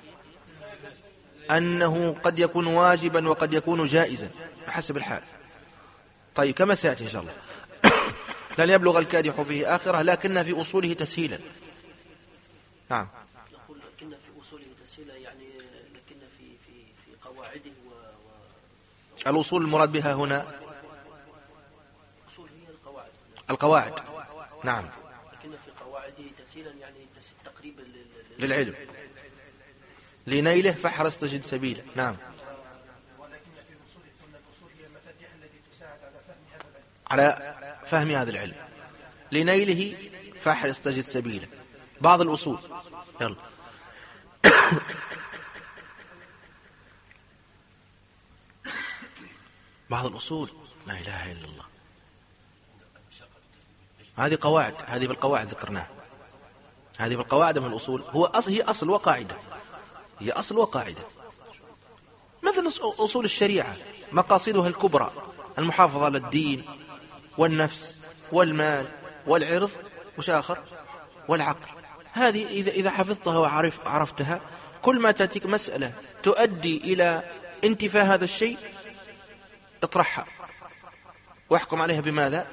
أنه قد يكون واجبا وقد يكون جائزا بحسب الحال. طيب كما سيأتي إن شاء الله. لن يبلغ الكادح فيه آخرة، لكن في أصوله تسهيلا. نعم. نقول لكن في أصوله تسهيلا، يعني لكن في قواعده الأصول المراد بها هنا أصول هي القواعد. نعم. لكن في قواعده تسهيلا، يعني تقريبا للعلم، لنيله فاحرص تجد سبيلا. نعم. ولكن في الأصول قلنا الأصول هي المفاتيح التي تساعد على فهم هذا العلم، لنيله فاحرص تجد سبيلا. بعض الأصول، يلا. بعض الأصول لا إله إلا الله، هذه قواعد، هذه بالقواعد ذكرناها، هذه بالقواعد من الأصول. هي أصل وقاعدة، هي أصل وقاعدة. مثل أصول الشريعة مقاصدها الكبرى المحافظة على الدين والنفس والمال والعرض وش آخر والعقل. هذه إذا حفظتها وعرفتها، كل ما تأتيك مسألة تؤدي إلى انتفاء هذا الشيء اطرحها واحكم عليها بماذا؟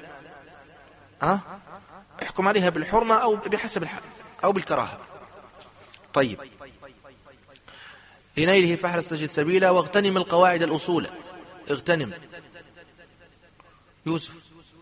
احكم عليها بالحرمة أو بحسب الحال أو بالكراهة. طيب، لنيله فاحرص تجد سبيلا واغتنم القواعد الأصول. اغتنم يوسف.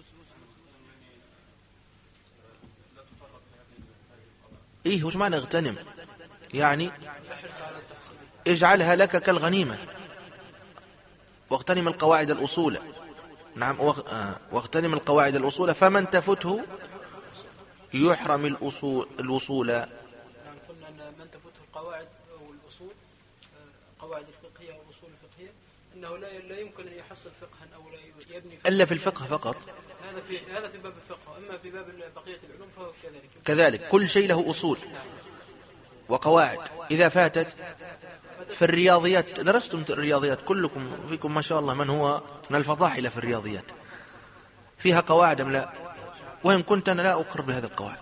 إيه وش معنى اغتنم؟ يعني اجعلها لك كالغنيمة. واغتنم القواعد الأصول. نعم. واغتنم القواعد الأصول، فمن تفته يحرم الوصول. قلنا أن من تفته القواعد أو الأصول، قواعد الفقهية أو الأصول الفقهية، أنه لا يمكن أن يحصل فقها أو لا يبني فقها إلا في الفقه فقط. هذا في باب الفقه، أما في باب بقية العلوم فهو كذلك كل شيء له أصول وقواعد. إذا فاتت في الرياضيات، درستم الرياضيات كلكم فيكم ما شاء الله من هو من الفضاحل في الرياضيات، فيها قواعد أم لا؟ وإن كنت أنا لا أقر بهذه القواعد،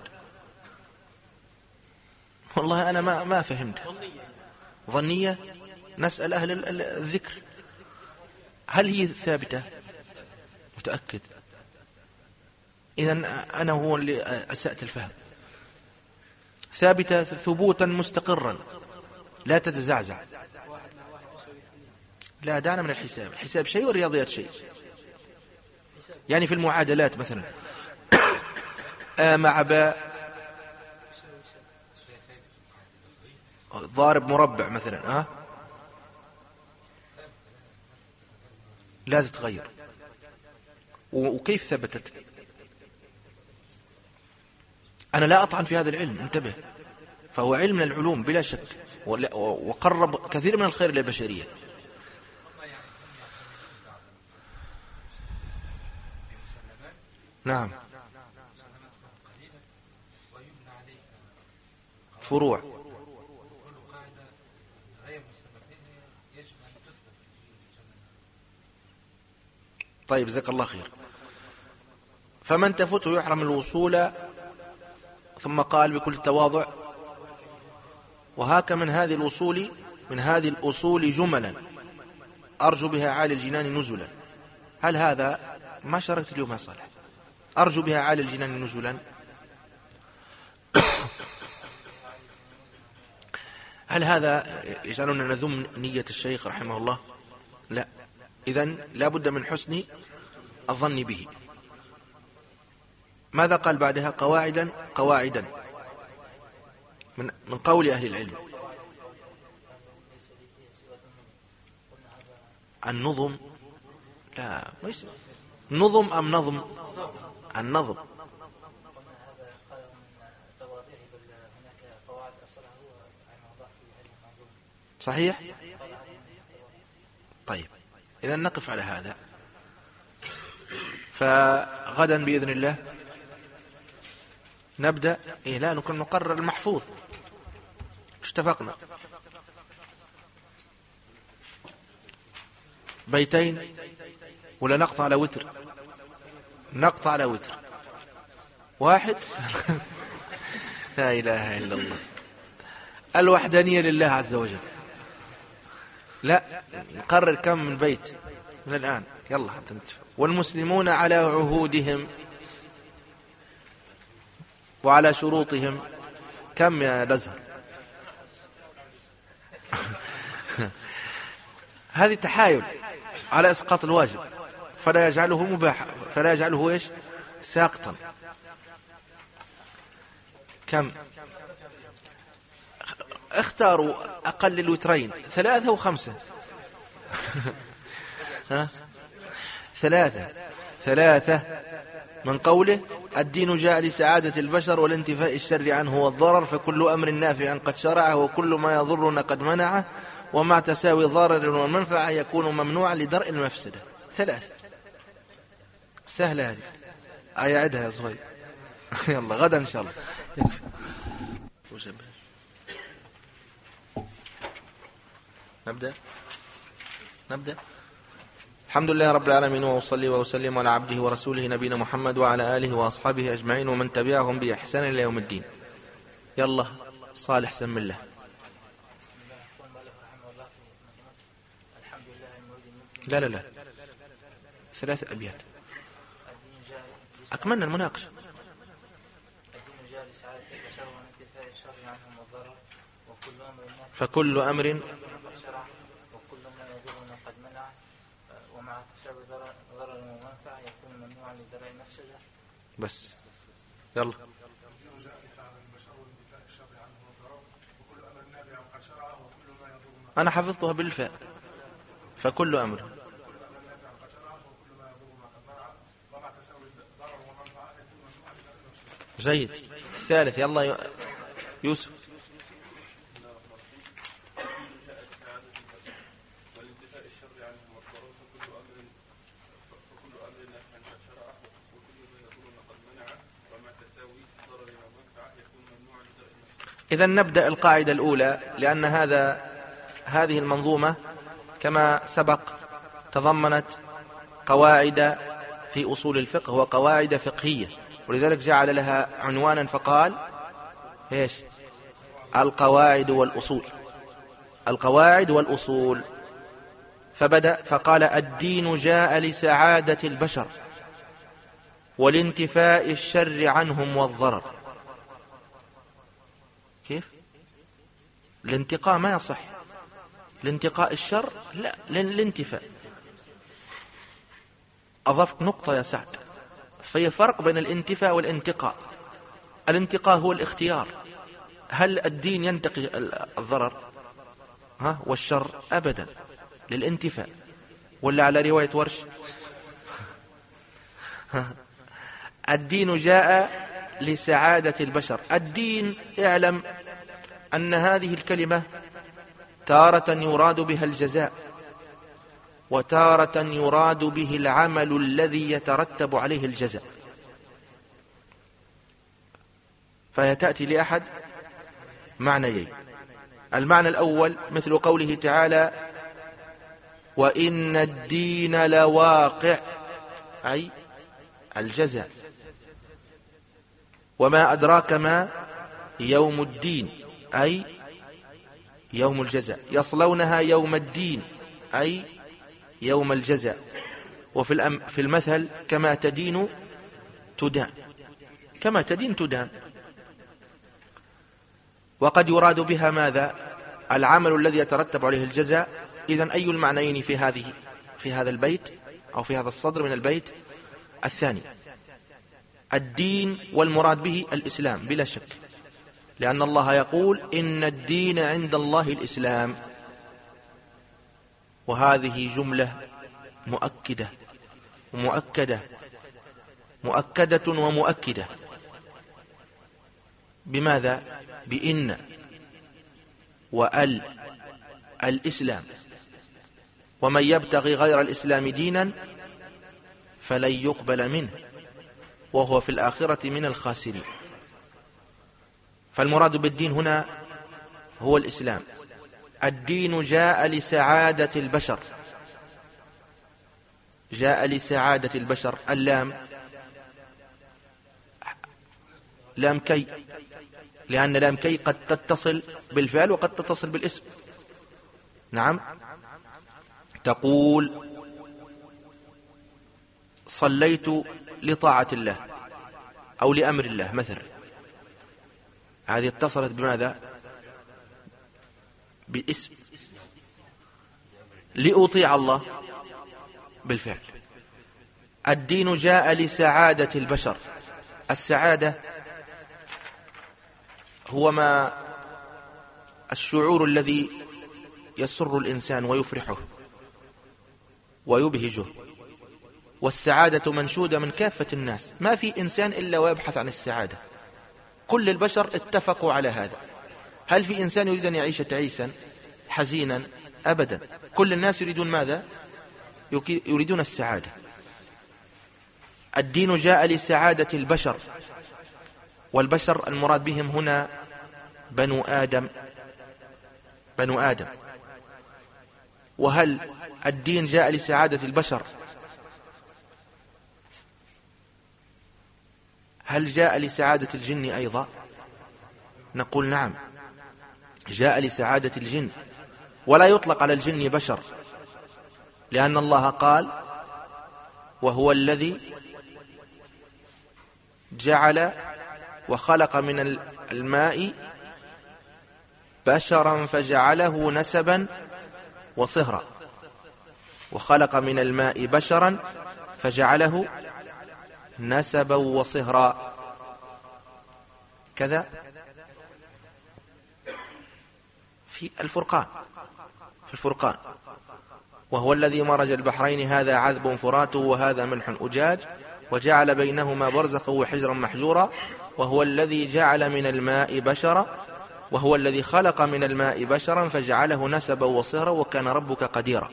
والله أنا ما فهمت. ظنية. نسأل أهل الذكر هل هي ثابتة؟ متأكد؟ إذن أنا هو اللي أسأت الفهم. ثابتة ثبوتا مستقرا لا تتزعزع. لا، دعنا من الحساب. الحساب شيء والرياضيات شيء. يعني في المعادلات مثلا مع باء ضارب مربع مثلا، لا تتغير. وكيف ثبتت؟ أنا لا أطعن في هذا العلم، انتبه، فهو علم من العلوم بلا شك، وقرب كثير من الخير للبشرية. نعم. فروع. طيب جزاك الله خير. فمن تفته يحرم الوصول. ثم قال بكل تواضع: وهاك من هذه الأصول جملا أرجو بها عالي الجنان نزلا. هل هذا ما شاركت اليوم يا صالح؟ أرجو بها عالي الجنان نزلا. هل هذا يجعلنا نذم نية الشيخ رحمه الله؟ لا. إذن لا بد من حسن الظن به. ماذا قال بعدها؟ قواعدا من قول أهل العلم. النظم، لا نظم أم نظم؟ النظم. صحيح. طيب إذا نقف على هذا، فغدا بإذن الله نبدأ. لا نكون نقرر المحفوظ، اتفقنا. بيتين ولا نقطع على وتر؟ نقطع على وتر واحد. لا إله إلا الله. الوحدانية لله عز وجل. لا نقرر كم من بيت من الآن، يلا حتى نتفق. والمسلمون على عهودهم وعلى شروطهم. كم يا الأزهر؟ هذه تحايل على إسقاط الواجب، فلا يجعله مباحا، فلا يجعله إيش؟ ساقطا. كم؟ اختاروا أقل الوترين، 3 و5. ثلاثة من قوله الدين جاء لسعادة البشر والانتفاء الشر عنه والضرر، فكل أمر نافع قد شرعه وكل ما يضرنا قد منعه، ومع تساوي الضرر والمنفعة يكون ممنوعا لدرء المفسدة. 3 سهلة هذه. أعدها يا صغير. يلا غدا إن شاء الله. نبدأ. الحمد لله رب العالمين، وأصلي وأسلم على عبده ورسوله نبينا محمد وعلى آله وأصحابه أجمعين ومن تبعهم بإحسان إلى يوم الدين. يلا صالح سم الله. لا 3 أبيات أكملنا المناقشة. فكل أمر بس. يلا أنا حفظتها بالفاء. فكل أمر. جيد. الثالث يلا يوسف. إذن نبدأ القاعدة الأولى، لأن هذه المنظومة كما سبق تضمنت قواعد في أصول الفقه وقواعد فقهية، ولذلك جعل لها عنوانا فقال إيش؟ القواعد والأصول. القواعد والأصول. فبدأ فقال الدين جاء لسعادة البشر والانتفاء الشر عنهم والضرر. كيف؟ الانتقاء ما يصح. الانتقاء الشر لا، الانتفاء. أضفت نقطة يا سعد، في فرق بين الانتفاء والانتقاء. الانتقاء هو الاختيار. هل الدين ينتقي الضرر والشر؟ أبدا، للانتفاء. ولا على رواية ورش الدين جاء لسعادة البشر. الدين، اعلم أن هذه الكلمة تارة يراد بها الجزاء، وتارة يراد به العمل الذي يترتب عليه الجزاء، فهي تأتي لأحد معنيين. المعنى الأول مثل قوله تعالى وإن الدين لواقع، أي الجزاء. وما أدراك ما يوم الدين، أي يوم الجزاء. يصلونها يوم الدين، أي يوم الجزاء. وفي المثل كما تدين تدان، كما تدين تدان. وقد يراد بها ماذا؟ العمل الذي يترتب عليه الجزاء. إذن أي المعنيين في هذا البيت أو في هذا الصدر من البيت؟ الثاني، الدين والمراد به الإسلام بلا شك، لأن الله يقول إن الدين عند الله الإسلام. وهذه جملة مؤكدة ومؤكدة، مؤكدة ومؤكدة. بماذا؟ بإن وأل الإسلام. ومن يبتغي غير الإسلام دينا فلن يقبل منه وهو في الآخرة من الخاسرين. فالمراد بالدين هنا هو الإسلام. الدين جاء لسعادة البشر جاء لسعادة البشر، اللام لام كي، لأن لام كي قد تتصل بالفعل وقد تتصل بالاسم. نعم، تقول صليت لطاعة الله أو لأمر الله مثلا، هذه اتصلت بماذا؟ باسم. لأطيع الله بالفعل. الدين جاء لسعادة البشر. السعادة هو ما الشعور الذي يسر الإنسان ويفرحه ويبهجه، والسعادة منشودة من كافة الناس، ما في إنسان إلا ويبحث عن السعادة، كل البشر اتفقوا على هذا. هل في إنسان يريد أن يعيش تعيسا حزينا؟ أبدا، كل الناس يريدون ماذا؟ يريدون السعادة. الدين جاء لسعادة البشر، والبشر المراد بهم هنا بنو آدم، بنو آدم. وهل الدين جاء لسعادة البشر؟ هل جاء لسعادة الجن أيضا؟ نقول نعم، جاء لسعادة الجن، ولا يطلق على الجن بشر، لأن الله قال وهو الذي جعل وخلق من الماء بشرا فجعله نسبا وصهرا، وخلق من الماء بشرا فجعله نسبا وصهرا كذا في الفرقان، في الفرقان. وهو الذي مرج البحرين هذا عذب فرات وهذا ملح أجاج وجعل بينهما برزخا وحجرا محجورا وهو الذي جعل من الماء بشرا وهو الذي خلق من الماء بشرا فجعله نسبا وصهرا وكان ربك قديرا.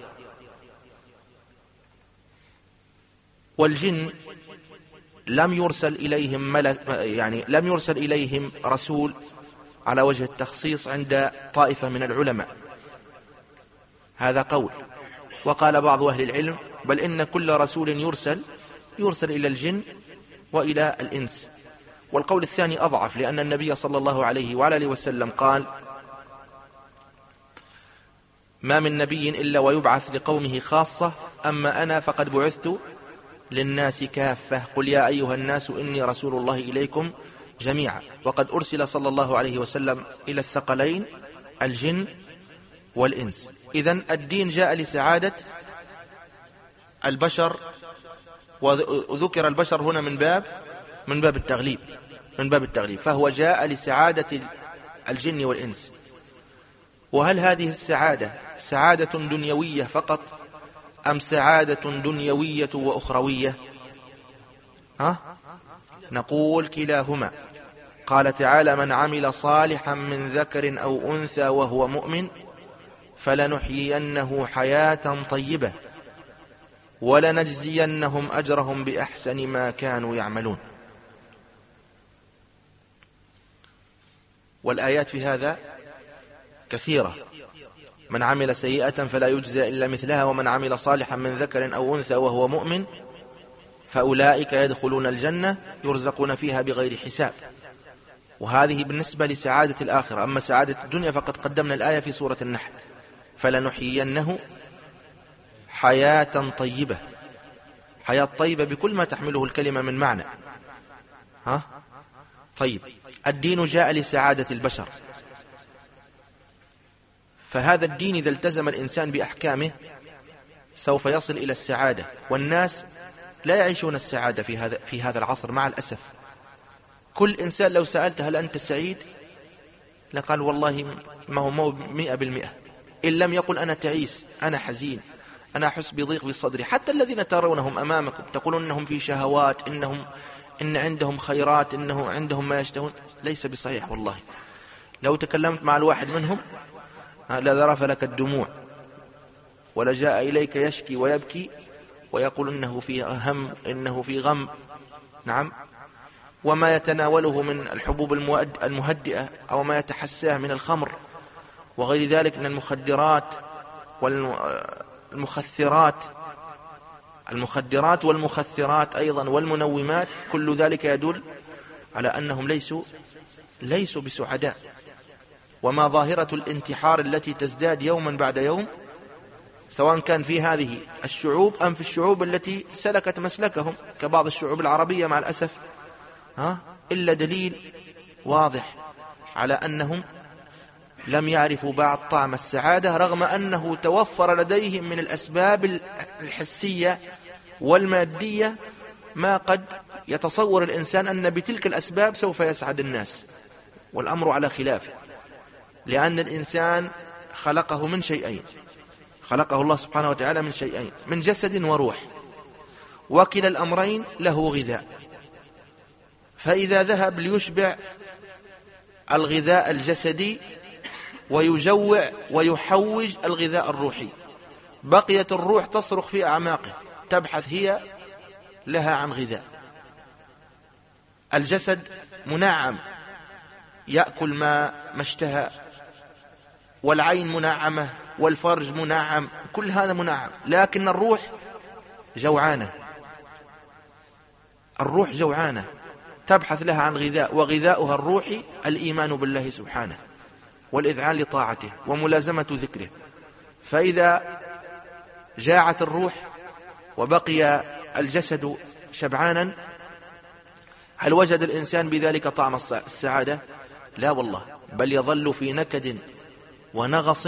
والجن لم يرسل إليهم ملك، يعني لم يرسل إليهم رسول على وجه التخصيص عند طائفة من العلماء، هذا قول. وقال بعض أهل العلم بل إن كل رسول يرسل إلى الجن وإلى الإنس. والقول الثاني أضعف، لأن النبي صلى الله عليه وعلى وسلم قال ما من نبي إلا ويبعث لقومه خاصة أما أنا فقد بعثت للناس كافة قل يا أيها الناس إني رسول الله إليكم جميعا. وقد أرسل صلى الله عليه وسلم إلى الثقلين الجن والإنس. إذن الدين جاء لسعادة البشر، وذكر البشر هنا من باب التغليب، من باب التغليب، فهو جاء لسعادة الجن والإنس. وهل هذه السعادة سعادة دنيوية فقط أم سعادة دنيوية وأخروية؟ نقول كلاهما. قال تعالى من عمل صالحا من ذكر أو أنثى وهو مؤمن فلنحيينه حياة طيبة ولنجزينهم أجرهم بأحسن ما كانوا يعملون. والآيات في هذا كثيرة. من عمل سيئة فلا يجزى إلا مثلها ومن عمل صالحا من ذكر أو أنثى وهو مؤمن فأولئك يدخلون الجنة يرزقون فيها بغير حساب. وهذه بالنسبة لسعادة الآخرة. أما سعادة الدنيا فقد قدمنا الآية في سورة النحل فلنحيينه حياة طيبة، حياة طيبة بكل ما تحمله الكلمة من معنى. طيب، الدين جاء لسعادة البشر، فهذا الدين إذا التزم الإنسان بأحكامه سوف يصل إلى السعادة. والناس لا يعيشون السعادة في هذا العصر مع الأسف. كل إنسان لو سألته هل أنت سعيد لقال والله ما هو 100%. إن لم يقل أنا تعيس، أنا حزين، أنا أحس بضيق بالصدر. حتى الذين ترونهم أمامكم تقولون إنهم في شهوات، إن عندهم خيرات، إنه عندهم ما يشتهون، ليس بصحيح والله. لو تكلمت مع الواحد منهم لذرف لك الدموع ولجاء إليك يشكي ويبكي ويقول إنه في هم، إنه في غم. نعم. وما يتناوله من الحبوب المهدئة أو ما يتحساه من الخمر وغير ذلك من المخدرات والمخثرات المخدرات والمخثرات أيضا والمنومات، كل ذلك يدل على أنهم ليسوا بسعداء. وما ظاهرة الانتحار التي تزداد يوما بعد يوم، سواء كان في هذه الشعوب أم في الشعوب التي سلكت مسلكهم كبعض الشعوب العربية مع الأسف، إلا دليل واضح على أنهم لم يعرفوا بعد طعم السعادة، رغم أنه توفر لديهم من الأسباب الحسية والمادية ما قد يتصور الإنسان أن بتلك الأسباب سوف يسعد الناس، والأمر على خلافه. لأن الإنسان خلقه من شيئين، خلقه الله سبحانه وتعالى من شيئين، من جسد وروح، وكلا الأمرين له غذاء. فإذا ذهب ليشبع الغذاء الجسدي ويجوع ويحوج الغذاء الروحي، بقيت الروح تصرخ في أعماقه تبحث هي لها عن غذاء. الجسد منعم يأكل ما اشتهى، والعين منعمة والفرج منعم، كل هذا منعم، لكن الروح جوعانة، الروح جوعانة تبحث لها عن غذاء، وغذاؤها الروحي الإيمان بالله سبحانه والإذعان لطاعته وملازمة ذكره. فإذا جاعت الروح وبقي الجسد شبعانا، هل وجد الإنسان بذلك طعم السعادة؟ لا والله، بل يظل في نكد ونغص.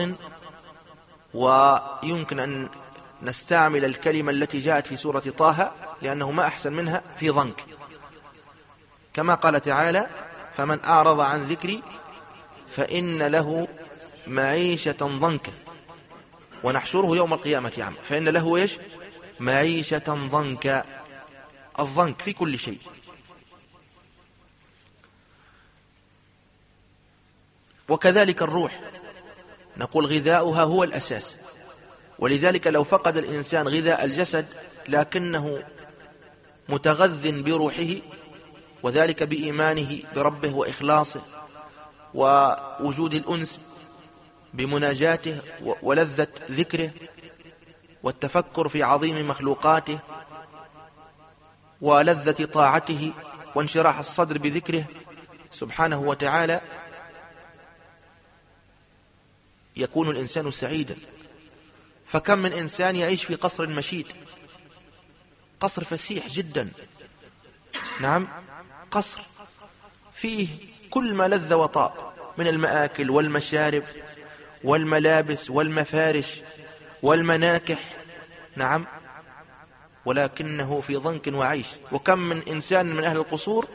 ويمكن أن نستعمل الكلمة التي جاءت في سورة طه لأنه ما أحسن منها، في ضنك، كما قال تعالى: فمن أعرض عن ذكري فإن له معيشة ضنكا ونحشره يوم القيامة عما. فإن له إيش؟ معيشة ضنكا. الضنك في كل شيء. وكذلك الروح، نقول غذاؤها هو الأساس. ولذلك لو فقد الإنسان غذاء الجسد لكنه متغذ بروحه، وذلك بإيمانه بربه وإخلاصه ووجود الأنس بمناجاته ولذة ذكره والتفكر في عظيم مخلوقاته ولذة طاعته وانشراح الصدر بذكره سبحانه وتعالى، يكون الإنسان سعيدا. فكم من إنسان يعيش في قصر مشيد، قصر فسيح جدا، نعم، قصر فيه كل ما لذ وطاب من المآكل والمشارب والملابس والمفارش والمناكح، نعم، ولكنه في ضنك وعيش. وكم من إنسان من أهل القصور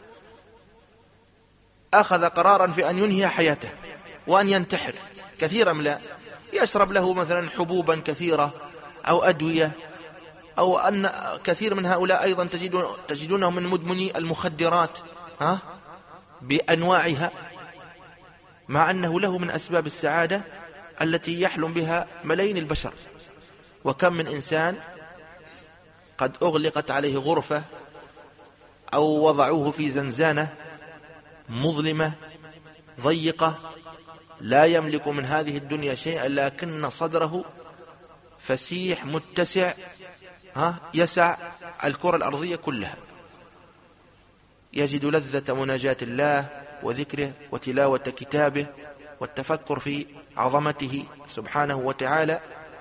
أخذ قرارا في أن ينهي حياته وأن ينتحر، كثيرا لا يشرب له مثلا حبوبا كثيرة أو أدوية، أو أن كثير من هؤلاء أيضا تجدونهم من مدمني المخدرات بأنواعها، مع أنه له من أسباب السعادة التي يحلم بها ملايين البشر. وكم من إنسان قد أغلقت عليه غرفة أو وضعوه في زنزانة مظلمة ضيقة لا يملك من هذه الدنيا شيئا، لكن صدره فسيح متسع يسع الكرة الأرضية كلها، يجد لذة مناجاة الله وذكره وتلاوة كتابه والتفكر في عظمته سبحانه وتعالى.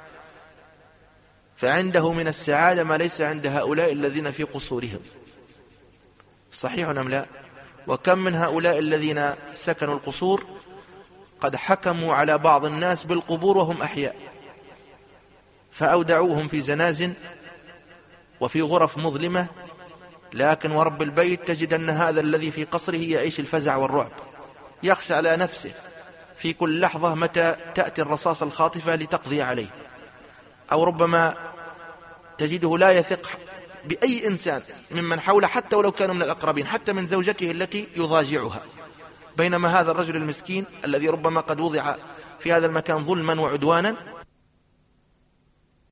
فعنده من السعادة ما ليس عند هؤلاء الذين في قصورهم. صحيح أم لا؟ وكم من هؤلاء الذين سكنوا القصور قد حكموا على بعض الناس بالقبور وهم أحياء، فأودعوهم في زنازن وفي غرف مظلمة، لكن ورب البيت تجد أن هذا الذي في قصره يعيش الفزع والرعب، يخشى على نفسه في كل لحظة متى تأتي الرصاصة الخاطفة لتقضي عليه. أو ربما تجده لا يثق بأي إنسان ممن حوله، حتى ولو كانوا من الأقربين، حتى من زوجته التي يضاجعها، بينما هذا الرجل المسكين الذي ربما قد وضع في هذا المكان ظلما وعدوانا